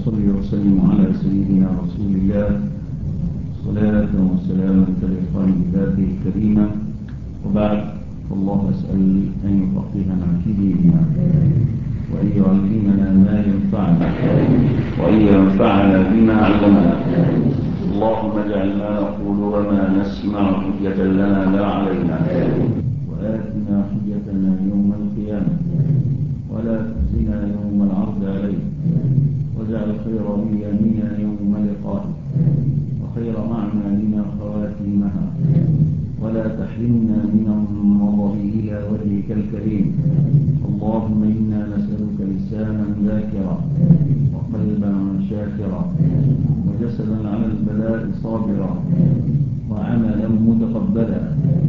وصلي وسلم على سيدنا رسول الله صلاة وسلاما تليقان بذاته الكريمة. وبعد، فالله أسأل أن يفقهنا في ديننا وأن يعلمنا ما ينفعنا وأن ينفعنا بما علمنا. اللهم اجعل ما نقول وما نسمع حجة لنا لا علينا، وآتنا حجتنا يوم القيامة ولا تخزنا يوم العرض عليك، واجعل خير أيامنا يوم لقائك وخير أعمالنا خواتيمها، ولا تحرمنا من النظر إلى وجهك الكريم. اللهم إنا نسألك لسانا ذاكرا وقلبا شاكرا وجسدا على البلاء صابرا وعملا متقبلا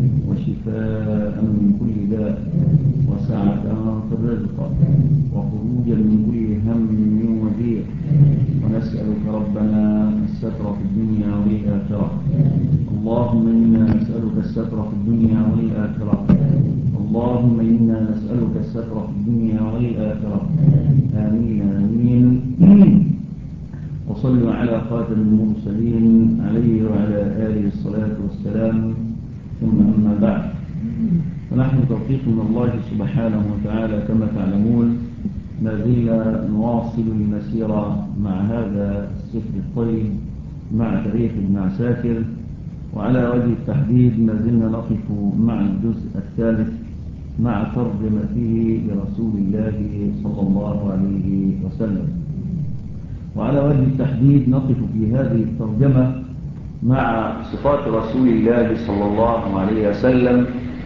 وشفاء من كل داء وسعة في الرزق وخروجا من كل هم وضيق. ونسألك ربنا الستر في الدنيا والآخرة. اللهم إنا نسألك الستر في الدنيا والآخرة. اللهم إنا نسألك الستر في الدنيا والآخرة. آمين آمين. وصلوا على خاتم المرسلين عليه وعلى آله الصلاة والسلام. ثم أما بعد، فنحن توفيق من الله سبحانه وتعالى كما تعلمون ما زلنا نواصل المسيرة مع هذا السفر الطيب مع تاريخ ابن عساكر، وعلى وجه التحديد ما زلنا نقف مع الجزء الثالث مع ترجمته لرسول الله صلى الله عليه وسلم. وعلى وجه التحديد نقف في هذه الترجمة مع صفات رسول الله صلى الله عليه وسلم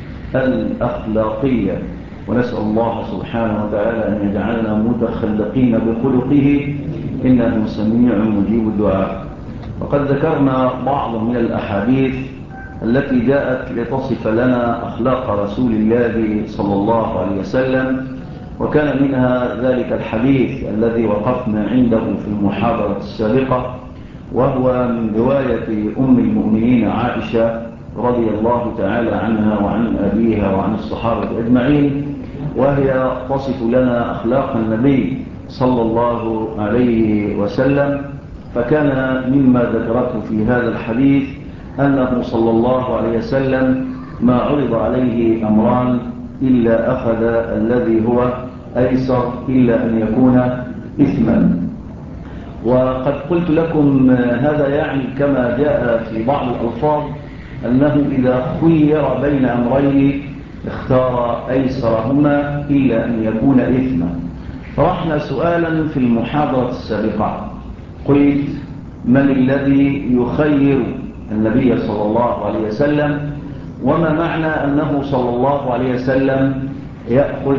الأخلاقية، ونسأل الله سبحانه وتعالى أن يجعلنا متخلقين بخلقه إنه سميع مجيب الدعاء. وقد ذكرنا بعض من الأحاديث التي جاءت لتصف لنا أخلاق رسول الله صلى الله عليه وسلم، وكان منها ذلك الحديث الذي وقفنا عنده في المحاضرة السابقة، وهو من رواية أم المؤمنين عائشة رضي الله تعالى عنها وعن أبيها وعن الصحابة أجمعين، وهي تصف لنا أخلاق النبي صلى الله عليه وسلم. فكان مما ذكرته في هذا الحديث أنه صلى الله عليه وسلم ما عرض عليه أمران إلا أخذ الذي هو أيسر إلا أن يكون إثما. وقد قلت لكم هذا يعني كما جاء في بعض الألفاظ أنه إذا خير بين أمرين اختار أيسرهما إلا أن يكون إثما. طرحنا سؤالا في المحاضرة السابقة، قلت من الذي يخير النبي صلى الله عليه وسلم، وما معنى أنه صلى الله عليه وسلم يأخذ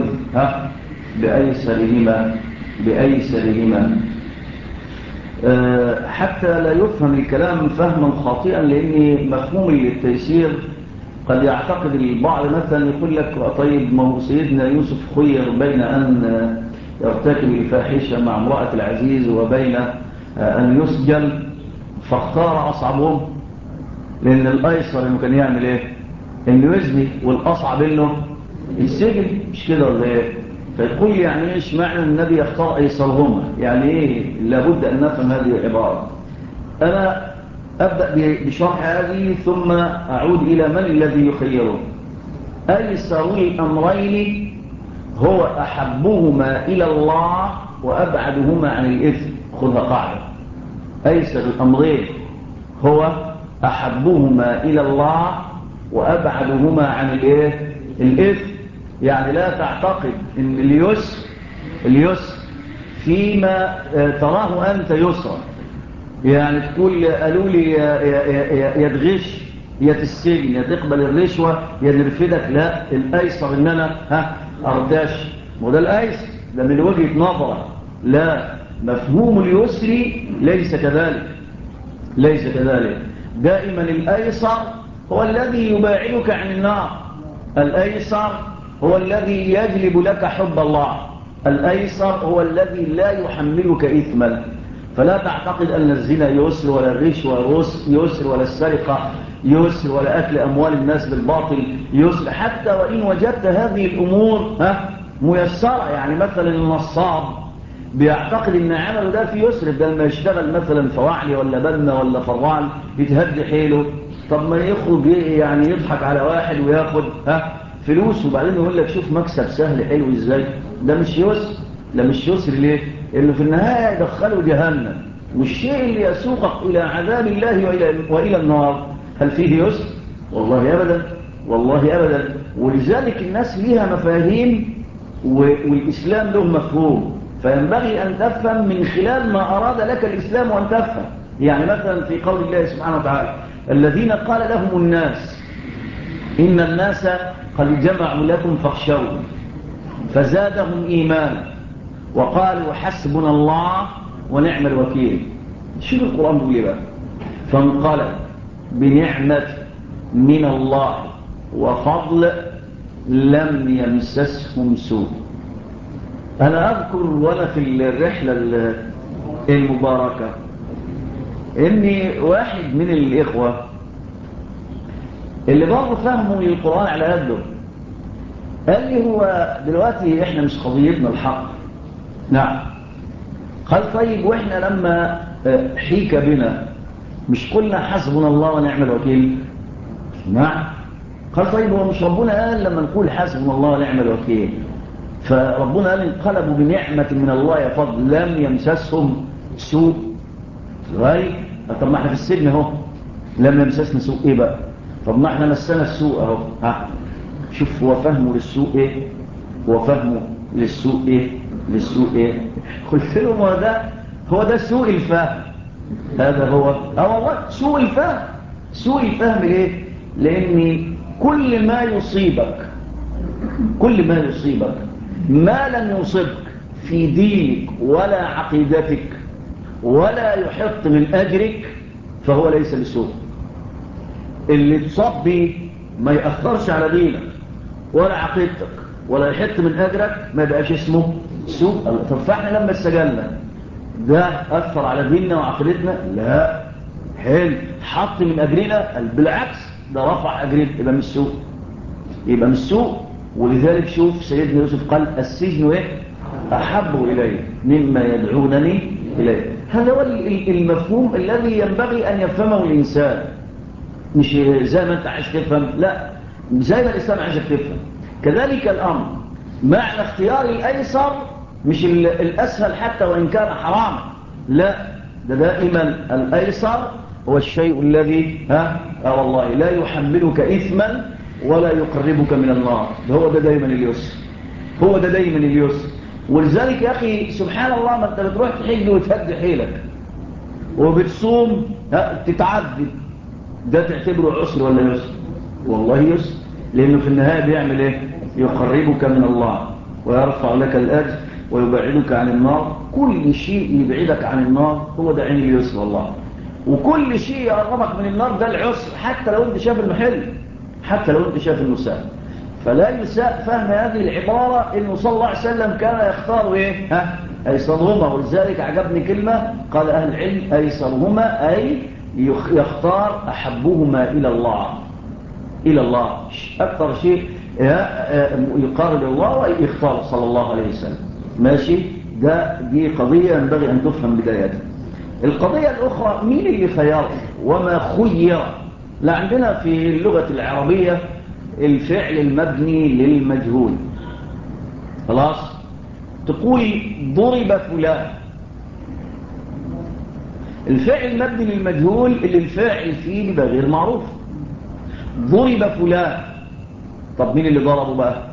بأيسرهما حتى لا يفهم الكلام فهما خاطئا، لأن مفهوم التيسير قد يعتقد البعض مثلا يقول لك طيب ما هو سيدنا يوسف خير بين أن يرتكب الفاحشة مع امرأة العزيز وبين أن يسجن فاختار أصعبهم، لأن الأيسر إنه كان يعمل إيه؟ إنه يزني، والأصعب إنه السجن، مش كده ولا إيه؟ فيقول يعني إيش معنى النبي يختار أيسرهما؟ يعني إيه؟ لابد أن نفهم هذه العبارة. أنا أبدأ بشرح هذه ثم أعود إلى من الذي يخيره. أيسر الأمرين هو أحبهما إلى الله وأبعدهما عن الإثم. خذها قاعدة، أيسر الأمرين هو أحبهما إلى الله وأبعدهما عن الإثم. يعني لا تعتقد أن اليسر فيما تراه أنت يسرا، يعني تقول قالوا لي يا تغش يا تسجن يا تقبل الرشوة يا نرفدك. لا، الأيسر إن أنا أرتاش، وده الأيسر، ده من وجهة نظرة. لا، مفهوم اليسر ليس كذلك. دائما الأيسر هو الذي يباعدك عن النار، الأيسر هو الذي يجلب لك حب الله، الأيسر هو الذي لا يحملك إثما. فلا تعتقد أن الزنا يسر ولا الرشوة يسر ولا السرقة يسر ولا أكل أموال الناس بالباطل يسر، حتى وإن وجدت هذه الأمور ميسرة. يعني مثلا النصاب بيعتقد ان عمله ده فيه يسر، بدل ما يشتغل مثلا فواعلي ولا بنا ولا فرعل يتهد حيله، طب ما يخرج يعني يضحك على واحد وياخد فلوس، وبعدين يقول لك شوف مكسب سهل حلو ازاي. ده مش يسر. لا مش يسر ليه؟ انه في النهايه يدخله جهنم، والشيء اللي يسوقك الى عذاب الله والى النار هل فيه يسر؟ والله ابدا، والله ابدا. ولذلك الناس ليها مفاهيم والاسلام له مفهوم، فينبغي ان تفهم من خلال ما اراد لك الاسلام ان تفهم. يعني مثلا في قول الله سبحانه وتعالى الذين قال لهم الناس إن الناس قد جمعوا لكم فاخشوا فزادهم إيمانا وقالوا حسبنا الله ونعم الوكيل. شوف القرآن بيقول ايه بقى؟ فانقلب بنعمة من الله وفضل لم يمسسهم سوء. أنا أذكر وأنا في الرحلة المباركة إني واحد من الإخوة اللي برضه فهموا القرآن على قده قال لي هو دلوقتي إحنا مش قضيتنا الحق. نعم. قال طيب وإحنا لما حيك بنا مش قلنا حسبنا الله ونعم الوكيل؟ نعم. قال طيب هو مش ربنا قال لما نقول حسبنا الله ونعم الوكيل فربنا قال انقلبوا بنعمة من الله يا فضل لم يمسسهم سوء؟ طب ما احنا في السجن اهو لم يمسسنا سوء ايه بقى؟ طب ما احنا مسنا السوء اهو. شوف هو فهمه للسوء ايه، هو فهمه للسوء ايه، للسوء ايه. قلت لهم هو ده سوء الفهم. هذا هو والله سوء الفهم. سوء الفهم ليه؟ لان كل ما يصيبك ما لم يصبك في دينك ولا عقيدتك ولا يحط من أجرك فهو ليس بسوء. اللي تصاب به ما يأثرش على دينك ولا عقيدتك ولا يحط من أجرك ما يبقاش اسمه سوء. طب فاحنا لما استجلنا ده أثر على ديننا وعقيدتنا؟ لا. حلو. حط من أجرنا؟ بالعكس ده رفع أجرنا. يبقى مش سوء، يبقى مش سوء. ولذلك شوف سيدنا يوسف قال السجن ايه أحب إليه مما يدعونني إليه. هذا هو المفهوم الذي ينبغي أن يفهمه الإنسان، مش زي ما أنت عايز تفهم، لا زي ما الإنسان عايز تفهم. كذلك الأمر معنى اختيار الأيسر مش الأسهل حتى وإن كان حراما، لا ده دائما الأيسر هو الشيء الذي والله لا يحملك إثما ولا يقربك من النار. ده دايما اليسر، هو ده دايما اليسر. ولذلك يا أخي سبحان الله ما أنت بتروح تحج وتهد حيلك وبتصوم تتعدد، ده تعتبره عسر ولا يسر؟ والله يسر، لأنه في النهاية بيعمل إيه؟ يقربك من الله ويرفع لك الأجر ويبعدك عن النار. كل شيء يبعدك عن النار هو ده عين اليسر والله، وكل شيء يقربك من النار ده العسر، حتى لو أنت شايف المحل، حتى لو أنت شايف المساء. فلا يساء فهم هذه العبارة إنه صلى الله عليه وسلم كان يختار إيه؟ أيسرهما. ولذلك عجبني كلمة قال أهل العلم أيسرهما أي يختار أحبهما إلى الله، إلى الله أكثر شيء يقارب الله ويختار صلى الله عليه وسلم. ماشي. دي قضية ينبغي أن تفهم بداية. القضية الأخرى مين اللي خير وما خير؟ لا عندنا في اللغة العربية الفعل المبني للمجهول. خلاص تقول ضرب فلان، الفعل المبني للمجهول اللي الفاعل فيه بيبقى غير معروف. ضرب فلان، طب مين اللي ضربه بقى؟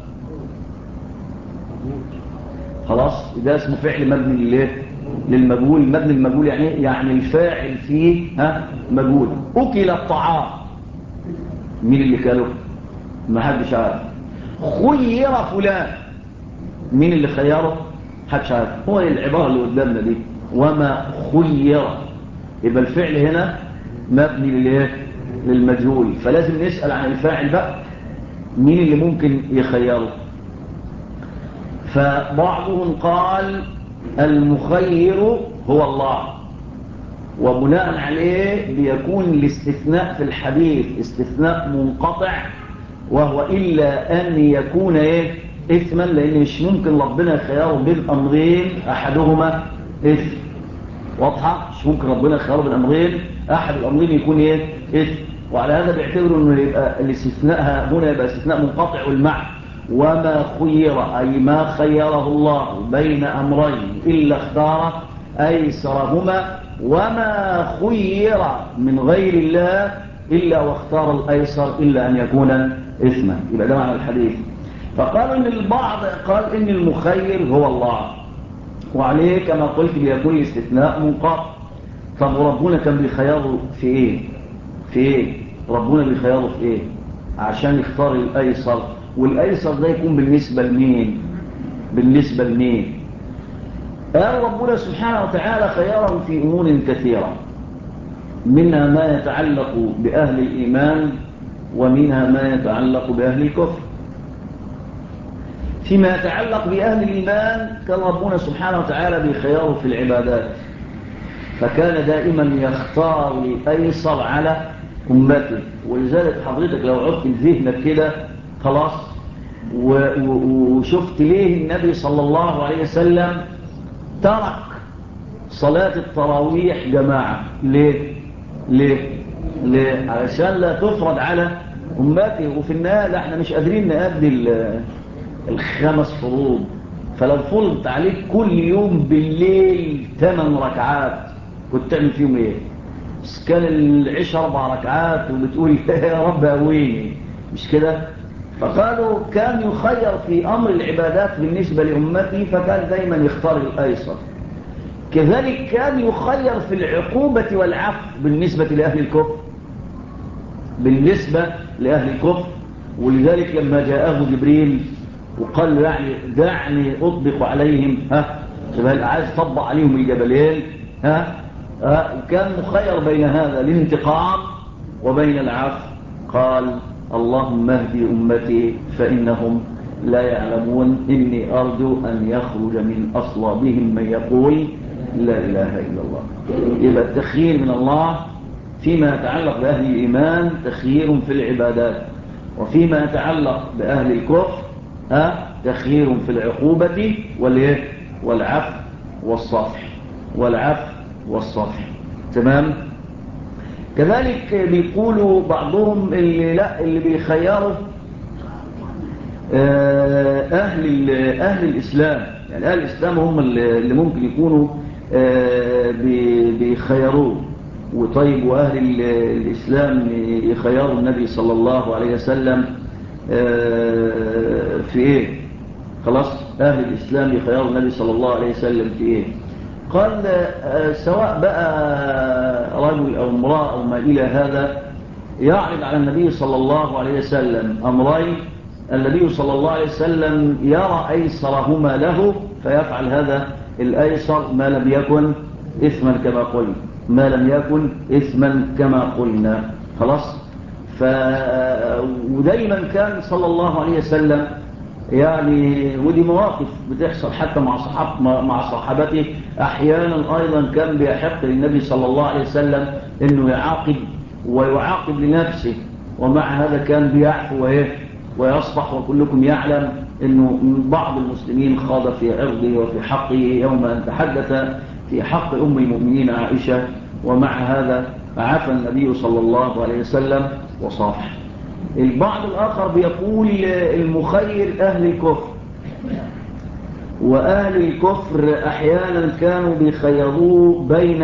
خلاص ده اسمه فعل مبني للمجهول. مبني للمجهول يعني الفاعل فيه مجهول. أكل الطعام، مين اللي كاله؟ ما حدش عارف. خير فلان، مين اللي خيره؟ حدش عارف. هو العبارة اللي قدامنا دي وما خير، يبقى الفعل هنا مبني للمجهول، فلازم نسأل عن الفاعل بقى مين اللي ممكن يخيره. فبعضهم قال المخير هو الله، وبناء عليه بيكون الاستثناء في الحديث استثناء منقطع، وهو إلا أن يكون إثما، لأن مش ممكن ربنا يخيره بين أمرين أحدهما إثم. واضحة؟ مش ممكن ربنا يخيره بين أمرين أحد الأمرين يكون إيه؟ إثم. وعلى هذا بيعتبروا أنه يبقى الاستثناء هنا يبقى استثناء منقطع والمعنى. وما خير أي ما خيره الله بين أمرين إلا اختار أيسرهما، وما خير من غير الله إلا واختار الأيسر إلا أن يكون إثما. يبقى ده معنى الحديث. فقالوا إن البعض قال إن المخير هو الله، وعليه كما قلت بيكون استثناء منقطع. طب ربنا كان بيخيره في إيه؟ في إيه؟ ربنا بيخيره في إيه؟ عشان يختار الأيسر، والأيسر ده يكون بالنسبة لمين؟ بالنسبة لمين؟ قال ربنا سبحانه وتعالى خيارهم في أمور كثيرة، منها ما يتعلق بأهل الإيمان ومنها ما يتعلق بأهل الكفر. فيما يتعلق بأهل الإيمان كان ربنا سبحانه وتعالى بخياره في العبادات، فكان دائما يختار الأيسر على أمته. ولذلك حضرتك لو عدت ذهنك كده خلاص وشفت ليه النبي صلى الله عليه وسلم ترك صلاة التراويح جماعة. ليه؟ علشان لا تفرض على أمته، وفي النهاية احنا مش قادرين نأدي الخمس فروض، فلو فرضت عليك كل يوم بالليل 8 ركعات كنت تعمل فيهم ايه؟ بس كان العشاء 4 ركعات وبتقول يا رب قويني، مش كده؟ فقالوا كان يخير في أمر العبادات بالنسبة لأمته، فكان دايما يختار الأيسر. كذلك كان يخير في العقوبة والعفو بالنسبة لأهل الكفر، بالنسبة لأهل الكفر. ولذلك لما جاءه جبريل وقال له يعني دعني أطبق عليهم، عايز تطبق عليهم الجبلين، كان مخير بين هذا الانتقام وبين العفو. قال اللهم اهدي أمتي فإنهم لا يعلمون، إني أرجو أن يخرج من أصلابهم من يقول لا إله إلا الله. يبقى التخيير من الله فيما يتعلق بأهل الإيمان تخيير في العبادات، وفيما يتعلق بأهل الكفر تخيير في العقوبة والعفو والصفح، والعفو والصفح. تمام؟ كذلك بيقولوا بعضهم اللي بيخيروا أهل الإسلام، يعني أهل الإسلام هم اللي ممكن يكونوا بيخيروه. وطيب وأهل الإسلام يخيروا النبي صلى الله عليه وسلم في إيه؟ خلاص أهل الإسلام يخيروا النبي صلى الله عليه وسلم في إيه؟ قال سواء بقى رجل أو امرأة أو ما إلى هذا يعرض على النبي صلى الله عليه وسلم أمرين، النبي صلى الله عليه وسلم يرى أيسرهما له فيفعل هذا الأيسر ما لم يكن إثما كما قلنا، ما لم يكن إثما كما قلنا. خلاص. ودايما كان صلى الله عليه وسلم يعني، ودي مواقف بتحصل حتى مع صحابته أحيانا أيضا كان بيحق للنبي صلى الله عليه وسلم أنه يعاقب ويعاقب لنفسه، ومع هذا كان بيعفو ويصفح. وكلكم يعلم أنه بعض المسلمين خاض في عرضه وفي حقه يوم أن تحدث في حق أم المؤمنين عائشة، ومع هذا عفى النبي صلى الله عليه وسلم وصافح. البعض الآخر بيقول المخير أهل الكفر، وأهل الكفر أحيانا كانوا بيخيروه بين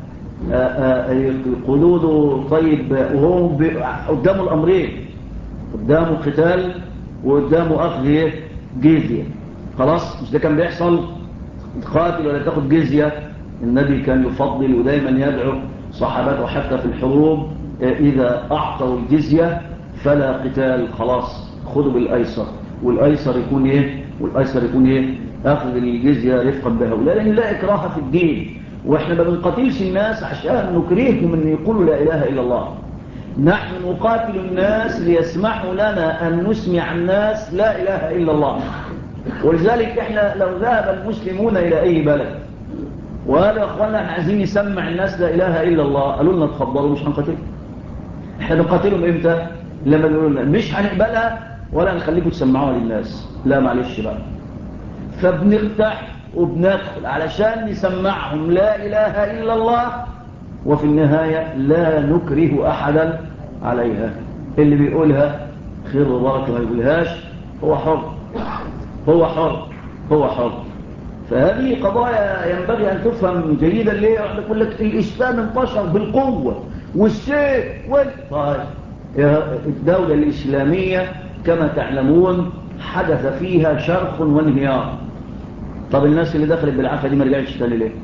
قلوده. طيب وهو قدامه الأمرين، قدامه قتال وقدامه أخذ جزية. خلاص، مش ده كان بيحصل؟ تقاتل ولا تاخد جزية؟ النبي كان يفضل ودايما يدعو صحابته حتى في الحروب إذا أعطوا الجزية فلا قتال، خلاص خذوا بالأيسر، والأيسر يكون والأيسر يكون أخذ الجزية رفقا بهؤلاء، لأن لا إكراه في الدين. وإحنا ما بنقاتلش الناس عشان نكرههم أن يقولوا لا إله إلا الله، نحن نقاتل الناس ليسمحوا لنا أن نسمع الناس لا إله إلا الله. ولذلك إحنا لو ذهب المسلمون إلى أي بلد وقالوا يا أخوانا احنا عايزين نسمع الناس لا إله إلا الله، قالوا لنا تفضلوا مش هنقاتلهم. احنا نقاتلهم إمتى؟ لما يقولوا لنا مش هنقبلها ولا نخليكم تسمعوها للناس، لا معلش بقى. فبنرتاح وبندخل علشان نسمعهم لا إله إلا الله، وفي النهاية لا نكره أحدا عليها. اللي بيقولها خير وبركة، ما يقولهاش هو حر، هو حر، هو حر. فهذه قضايا ينبغي أن تفهم جيدا. ليه يقول لك الإسلام انتشر بالقوة والسيف طيب، الدولة الإسلامية كما تعلمون حدث فيها شرخ وانهيار. طب الناس اللي دخلت بالعافية دي ما رجعتش تاني ليه؟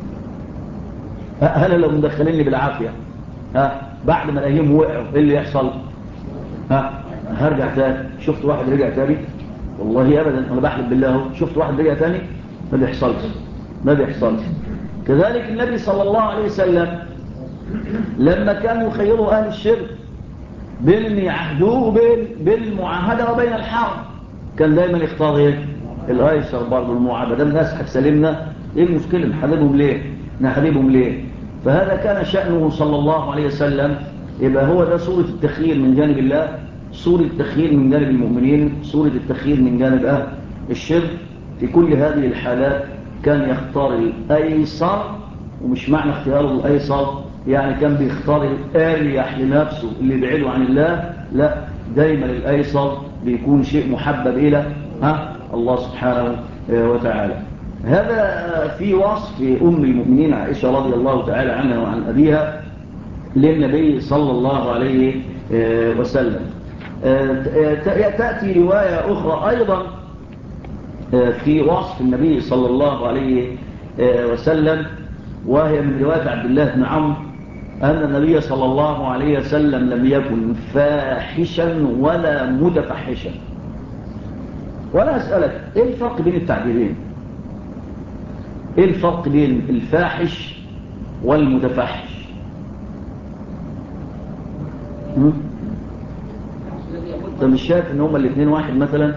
أنا لو مدخليني بالعافية بعد ما الأيام وقعوا إيه اللي يحصل؟ هرجع تاني. شفت واحد رجع تاني؟ والله أبدا، أنا بحلف بالله شفت واحد رجع تاني؟ ما بيحصلش، ما بيحصلش. كذلك النبي صلى الله عليه وسلم لما كانوا يخيروا أهل الشرك بين أن يعهدوه وبين المعاهدة وبين الحرب، كان دايما يختار ايه؟ الايسر برضه، المعاهدة. الناس هتسلمنا، ايه المشكلة؟ نحاربهم ليه؟ نحاربهم ليه؟ فهذا كان شأنه صلى الله عليه وسلم. يبقى هو ده صورة التخيير من جانب الله، صورة التخيير من جانب المؤمنين، صورة التخيير من جانب أهل الشرك. في كل هذه الحالات كان يختار الأيسر. ومش معنى اختياره الأيسر يعني كان بيختار الأريح لنفسه اللي بعيده عن الله، لا، دايما الأيسر بيكون شيء محبب إلى الله سبحانه وتعالى. هذا في وصف أم المؤمنين عائشة رضي الله تعالى عنها وعن أبيها للنبي صلى الله عليه وسلم. تأتي رواية أخرى أيضا في وصف النبي صلى الله عليه وسلم، وهي من رواية عبد الله بن عمرو أن النبي صلى الله عليه وسلم لم يكن فاحشا ولا متفحشا. وأنا أسألك إيه الفرق بين التعبيرين؟ إيه الفرق بين الفاحش والمتفحش؟ أنت مش شايف إن هما الاثنين واحد مثلا؟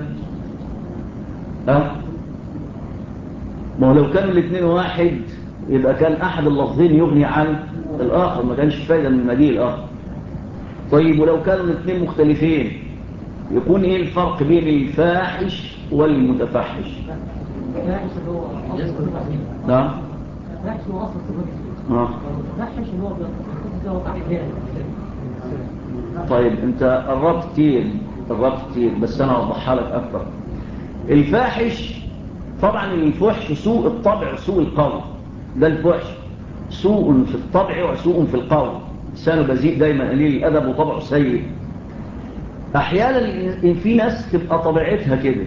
ما هو لو كانوا الاثنين واحد يبقى كان أحد اللفظين يغني عن الآخر، ما كانش فايدة من مجيء الآخر. طيب ولو كانوا الاثنين مختلفين يكون إيه الفرق بين الفاحش والمتفحش؟ الفاحش هو نعم. الفاحش هو أصل صفة. المتفحش هو بيقصد أحيانا. طيب أنت قربت كتير بس أنا أوضحها لك أكثر. الفاحش طبعا الفحش سوء الطبع وسوء القول، ده الفحش، سوء في الطبع وسوء في القول. لسانه بذيء دايما، قليل الأدب وطبعه سيء. أحيانا في ناس تبقى طبيعتها كده،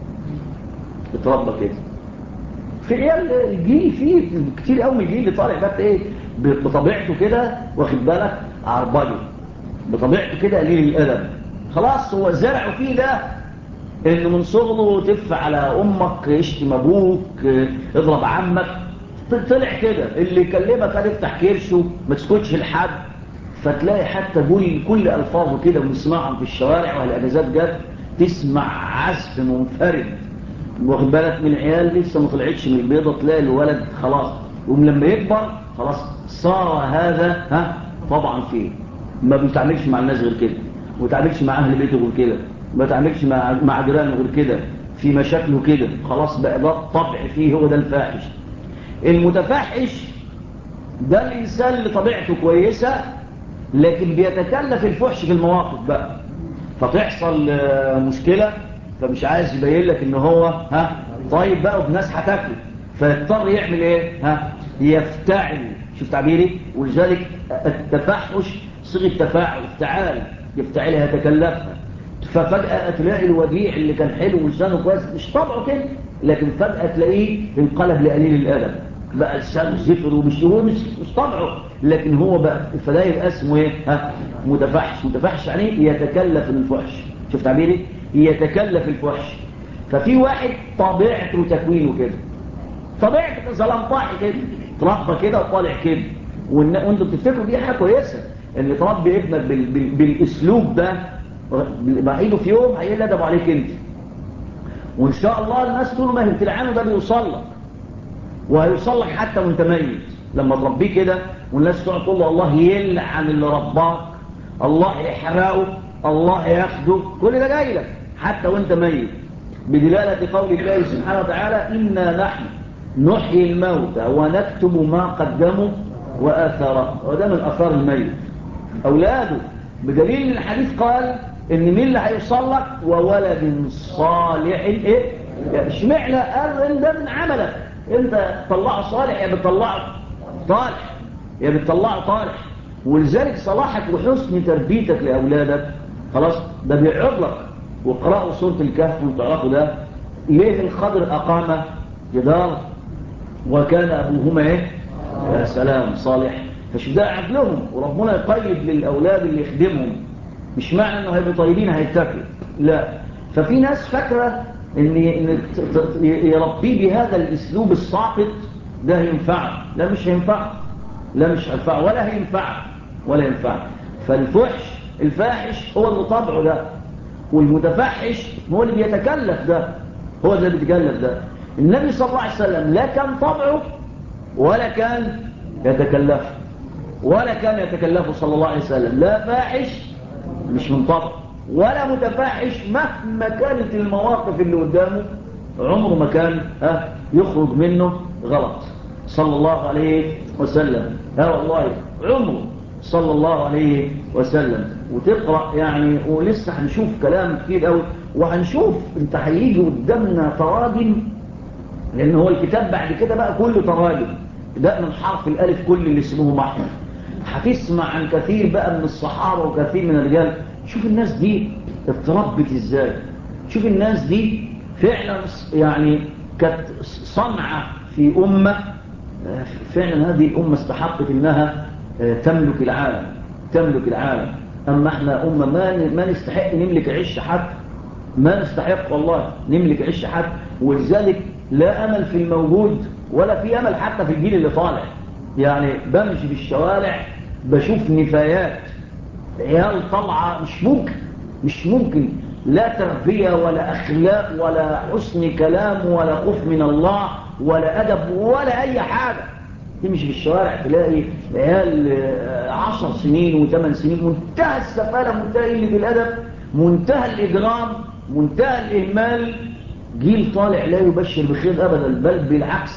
بتربى كده. في عيال الجيل فيه كتير قوي من الجيل اللي طالع بقى ايه بطبيعته كده، واخد بالك، عربجي بطبيعته كده، قليل الأدب. خلاص هو زرعه فيه ده انه من صغره تف على امك، اشتم ابوك، اضرب عمك. طلع كده اللي يكلمك هتفتح كرشه، ما تسكتش لحد. فتلاقي حتى كل الفاظه كده بنسمعهم في الشوارع والاجازات جت، تسمع عزف منفرد، واخد بالك، من عيال لسه ما طلعتش من البيضه. تلاقي الولد خلاص ولما يكبر خلاص صار هذا طبعا فيه. ما بيتعاملش مع الناس غير كده، وما بيتعاملش مع اهل بيته غير كده، ما بيتعاملش مع جيرانه غير كده، في مشاكله كده، خلاص بقى ده طبع فيه، هو ده الفاحش. المتفحش ده الانسان اللي طبيعته كويسه لكن بيتكلف الفحش في المواقف بقى، فتحصل مشكله فمش عايز يبين لك ان هو طيب بقى وبناس هتاكله، فيضطر يعمل ايه؟ يفتعل. شوف تعبيري. ولذلك التفحش صيغه تفاعل، افتعال، يفتعلها، يتكلفها. ففجأة تلاقي الوديع اللي كان حلو ولسانه كويس مش طبعه كده، لكن فجأة تلاقيه انقلب لقليل الأدب، بقى لسانه زفر ومش هو مش طبعه، لكن هو بقى. فده يبقى اسمه ايه؟ متفحش. متفحش يعني يتكلف الفحش. شوف تعبيري، يتكلف الفحش. ففي واحد طبيعته وتكوينه كده، طبيعته زلمطاحي كده، تربى كده وطالع كده، وانتوا بتفتكروا دي حاجه كويسه ان تربي ابنك بالاسلوب ده، بعيده في يوم هيقل ادب عليك انت، وان شاء الله الناس طول ما هي بتلعنه ده بيوصل لك، وهيوصل لك حتى وانت ميت لما تربيه كده، والناس تقعد تقول له الله يلعن اللي رباك، الله يحرقه، الله ياخده، كل ده جاي لك حتى وانت ميت، بدلالة قول الله سبحانه وتعالى إنا نحن نحيي الموتى ونكتب ما قدموا وآثاره، وده من أثار الميت أولاده، بدليل الحديث قال إن مين اللي هيوصل لك؟ وولد صالح إيه؟ اشمعنى؟ قال إن ده من عملك، أنت تطلعه صالح يا بتطلعه طالح، يا بتطلعه طالح. ولذلك صلاحك وحسن تربيتك لأولادك خلاص ده بيعرض لك. وقرأوا سورة الكهف وتعرفوا ده ليه الخضر أقام جدار وكان أبوهما إيه؟ يا سلام صالح. فشو ده عدلهم، وربنا يقيد للأولاد اللي يخدمهم، مش معنى أنه هيبقوا طيبين هيتكلوا، لا. ففي ناس فاكرة إن يربيه بهذا الأسلوب الساقط ده ينفع، لا مش هينفع، لا مش هينفع ولا هينفع ولا ينفع. فالفحش الفاحش هو اللي طبعه ده، والمتفحش هو اللي بيتكلف ده، هو اللي بيتكلف ده. النبي صلى الله عليه وسلم لا كان طبعه ولا كان يتكلفه، ولا كان يتكلفه صلى الله عليه وسلم، لا فاحش مش من طبعه ولا متفحش، مهما كانت المواقف اللي قدامه عمره ما كان يخرج منه غلط صلى الله عليه وسلم. والله عمره صلى الله عليه وسلم. وتقرأ يعني، ولسه هنشوف كلام كتير قوي، وهنشوف انت هيجي قدامنا تراجم، لان هو الكتاب بعد كده بقى كله تراجم، ده من حرف الالف كل اللي اسمه محمد. هتسمع عن كثير بقى من الصحابة وكثير من الرجال. شوف الناس دي اتربت ازاي، شوف الناس دي فعلا يعني كانت صنعة في أمة، فعلا هذه الأمة استحقت إنها تملك العالم، تملك العالم. أما احنا أمة ما نستحق نملك عش حد، ما نستحق والله نملك عش حد. ولذلك لا أمل في الموجود ولا في أمل حتى في الجيل اللي طالع. يعني بمشي في الشوارع بشوف نفايات عيال طالعة مش ممكن، مش ممكن، لا تربية ولا أخلاق ولا حسن كلام ولا خوف من الله ولا أدب ولا أي حاجة. تمشي في الشوارع تلاقي عيال 10 سنين و8 سنين، منتهى السفالة، منتهى قلة الأدب، منتهى الإجرام، منتهى الإهمال. جيل طالع لا يبشر بخير أبدا، بل بالعكس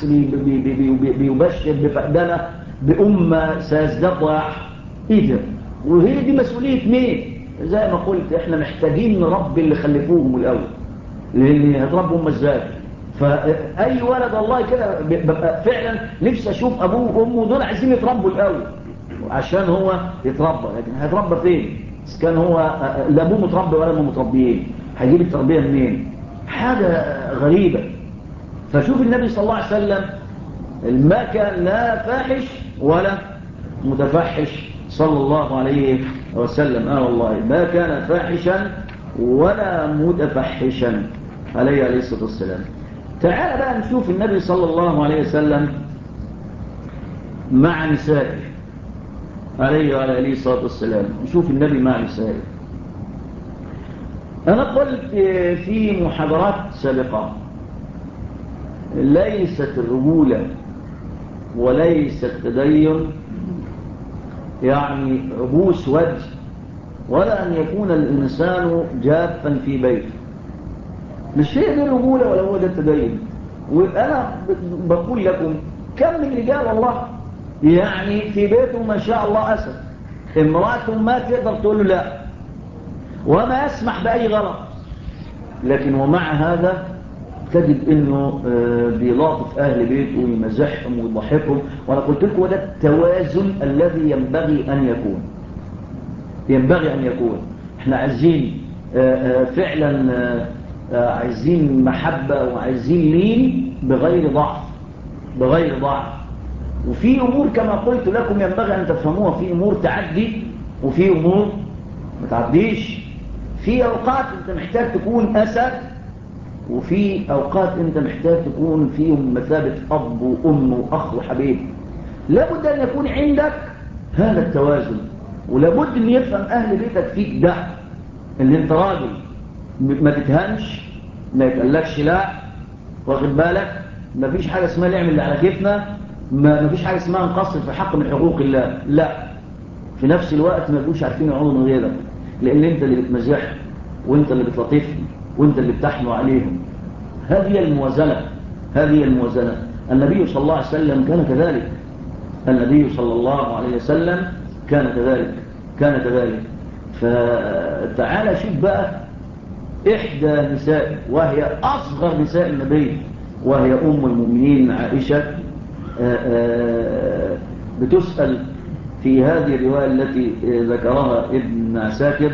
بيبشر بفقدانة، بأمة سيزداد ضياع. إيه ده؟ وهي دي مسؤولية مين؟ زي ما قلت احنا محتاجين نربي اللي خلفوهم الأول، لأن هتربوا هم ازاي. فأي ولد والله كده ببقى فعلا نفسي أشوف أبوه وأمه دول عايزين يتربوا الأول عشان هو يتربى، لكن هيتربى فين؟ إذا كان هو لا أبوه متربي ولا أمه متربيين، هيجيب التربية منين؟ حاجة غريبة. فشوف النبي صلى الله عليه وسلم ما كان لا فاحش ولا متفحش صلى الله عليه وسلم. والله ما كان فاحشا ولا متفحشا عليه الصلاة والسلام. تعال بقى نشوف النبي صلى الله عليه وسلم مع نسائه عليه الصلاة والسلام. نشوف النبي مع نسائه. أنا قلت في محاضرات سابقة ليست الرجولة وليس التدين يعني عبوس وجه، ولا أن يكون الإنسان جافا في بيته، مش هي دي الرجولة ولا هو ده التدين. وأنا بقول لكم كم من رجال الله يعني في بيته ما شاء الله أسد، امرأته ما تقدر تقول له لا وما يسمح بأي غلط، لكن ومع هذا تجد انه بيلاطف اهل بيته ويمزحهم ويضحكهم. وانا قلت لكم وده التوازن الذي ينبغي ان يكون، ينبغي ان يكون. احنا عايزين فعلا عايزين محبة وعايزين لين بغير ضعف، بغير ضعف. وفي امور كما قلت لكم ينبغي ان تفهموها، في امور تعدي وفي امور ما تعديش. في اوقات انت محتاج تكون اسد، وفي أوقات أنت محتاج تكون فيهم مثابة أب وأم وأخ وحبيب. لابد أن يكون عندك هذا التوازن، ولابد أن يفهم أهل بيتك فيك ده، أن أنت راجل ما تتهنش، ما يتقلكش لا، واخد بالك، ما فيش حاجة اسمها نعمل اللي على كيفنا، ما فيش حاجة اسمها نقصر في حق من حقوق الله، لا. في نفس الوقت ما يكونوش عارفين يقعدوا من غيرك، لأن أنت اللي بتمزحهم وأنت اللي بتلطفهم وانت اللي بتحنو عليهم. هذه الموازنة، هذه الموازنة. النبي صلى الله عليه وسلم كان كذلك، النبي صلى الله عليه وسلم كان كذلك، كان كذلك. فتعال شوف بقى إحدى نساء وهي أصغر نساء النبي وهي أم المؤمنين عائشة، بتسأل في هذه الرواية التي ذكرها ابن عساكر،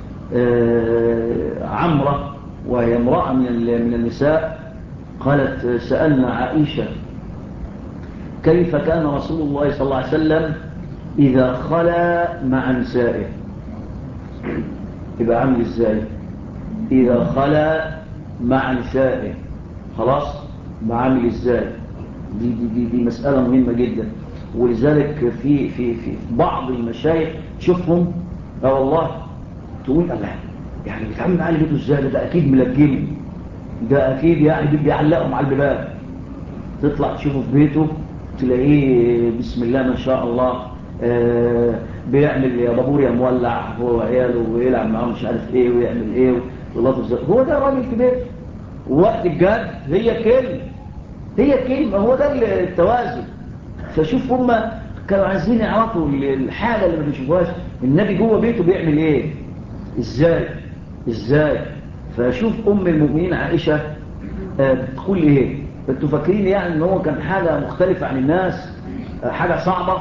عمرة وهي امرأة من النساء، قالت سألنا عائشة كيف كان رسول الله صلى الله عليه وسلم إذا خلا مع نسائه، يبقى عامل إزاي إذا خلا مع نسائه، خلاص بعمل إزاي. دي مسألة مهمة جدا. ولذلك في بعض المشايخ تشوفهم والله تقول الله يعني بيتعامل معاه اللي بيته ازاي، ده اكيد ملجمه، ده اكيد يعني بيعلقهم على الباب. تطلع تشوفه في بيته تلاقيه بسم الله ما شاء الله، بيعمل يا بابور يا مولع هو وعياله، ويلعب معاهم مش عارف ايه ويعمل ايه هو ده راجل في بيته. ووقت الجد هي كلمه، هي كلمه، هو ده التوازن. فشوف هم كانوا عايزين يعرفوا الحاجه اللي ما بيشوفوهاش النبي جوه بيته بيعمل ايه، ازاي. فشوف ام المؤمنين عائشه بتقول ايه. انتوا فاكرين يعني ان هو كان حاجه مختلفه عن الناس، حاجه صعبه،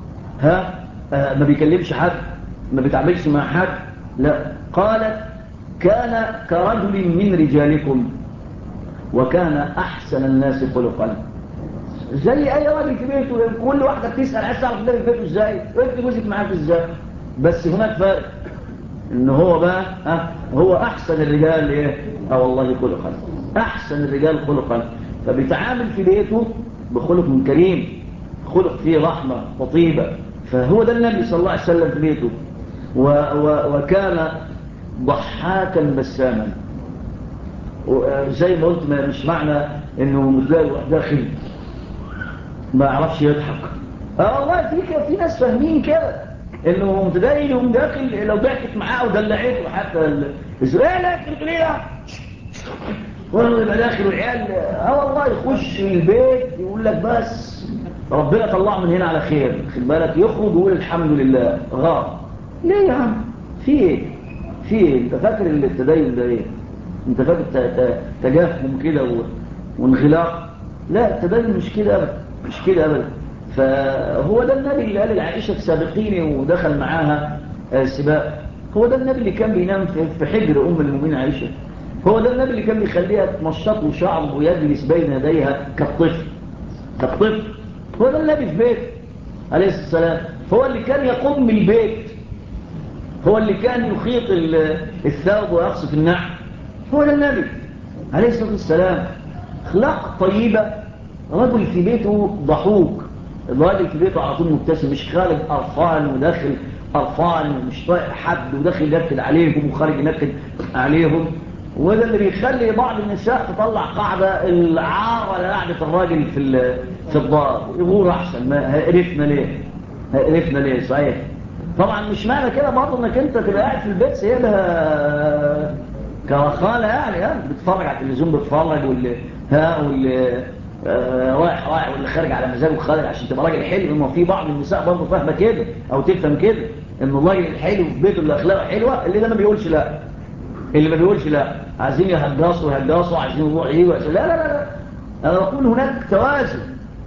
ما بيكلمش حد، ما بيتعاملش مع حد؟ لا، قالت كان كرجل من رجالكم وكان احسن الناس خلقا. زي اي راجل في بيته، كل واحده بتسال عايز تعرف النبي في بيته ازاي، وانت جوزك معاك ازاي. بس هناك فرق، ان هو بقى هو احسن الرجال ايه، والله خلقا، احسن الرجال خلقا. فبيتعامل في بيته بخلق كريم، خلق فيه رحمه وطيبه. فهو ده النبي صلى الله عليه وسلم في بيته. وكان ضحاكا بساما. زي ما قلت مش معنى انه متلاقي داخل ما يعرفش يضحك. والله في ناس فاهمين كده، انه متدين يوم داخل لو ضحكت معاه ودلعته حتى ازاي لا تقول ليه والله يبقى داخل والعيال والله يخش البيت يقول لك بس ربنا طلعه من هنا على خير، خد بالك، يخرج ويقول الحمد لله غار. ليه يا عم؟ في ايه انت فاكر التدين ده ايه؟ انت فاكر تجاههم كده وانغلاق؟ لا، التدين مش كده ابدا، مش كده ابدا. فهو ده النبي اللي قال لعائشة سابقيني ودخل معاها سباق. هو ده النبي اللي كان بينام في حجر أم المؤمنين عائشة. هو ده النبي اللي كان بيخليها تمشط له شعره ويجلس بين يديها كالطفل. هو ده النبي في بيت عليه السلام. هو اللي كان يقوم البيت، هو اللي كان يخيط الثوب ويقصف النعل. هو ده النبي عليه الصلاة والسلام. أخلاق طيبة. رجل في بيته ضحوك، الراجل في بيته على طول مبتسم، مش خارج قرفان وداخل قرفان ومش طايق حد وداخل ينكد عليهم وخارج ينكد عليهم. وده اللي بيخلي بعض النساء تطلع قاعدة العار على قاعدة الراجل في الدار، يقول أحسن ما هقرفنا ليه صحيح. طبعا مش معنى كده برضه انك انت تبقى قاعد في البيت سيبها كرخالة يعني بتتفرج على التلفزيون، بتتفرج واللي رايح واللي خارج على مزاجه خارج عشان تبقى راجل حلو. ما في بعض النساء برضه فاهمه كده او تفهم كده، ان الراجل الحلو في بيته اللي اخلاقه حلوه اللي ده ما بيقولش لا، اللي ما بيقولش لا، عايزين يهجصوا عايزين يروحوا يجوا. لا انا بقول هناك توازن،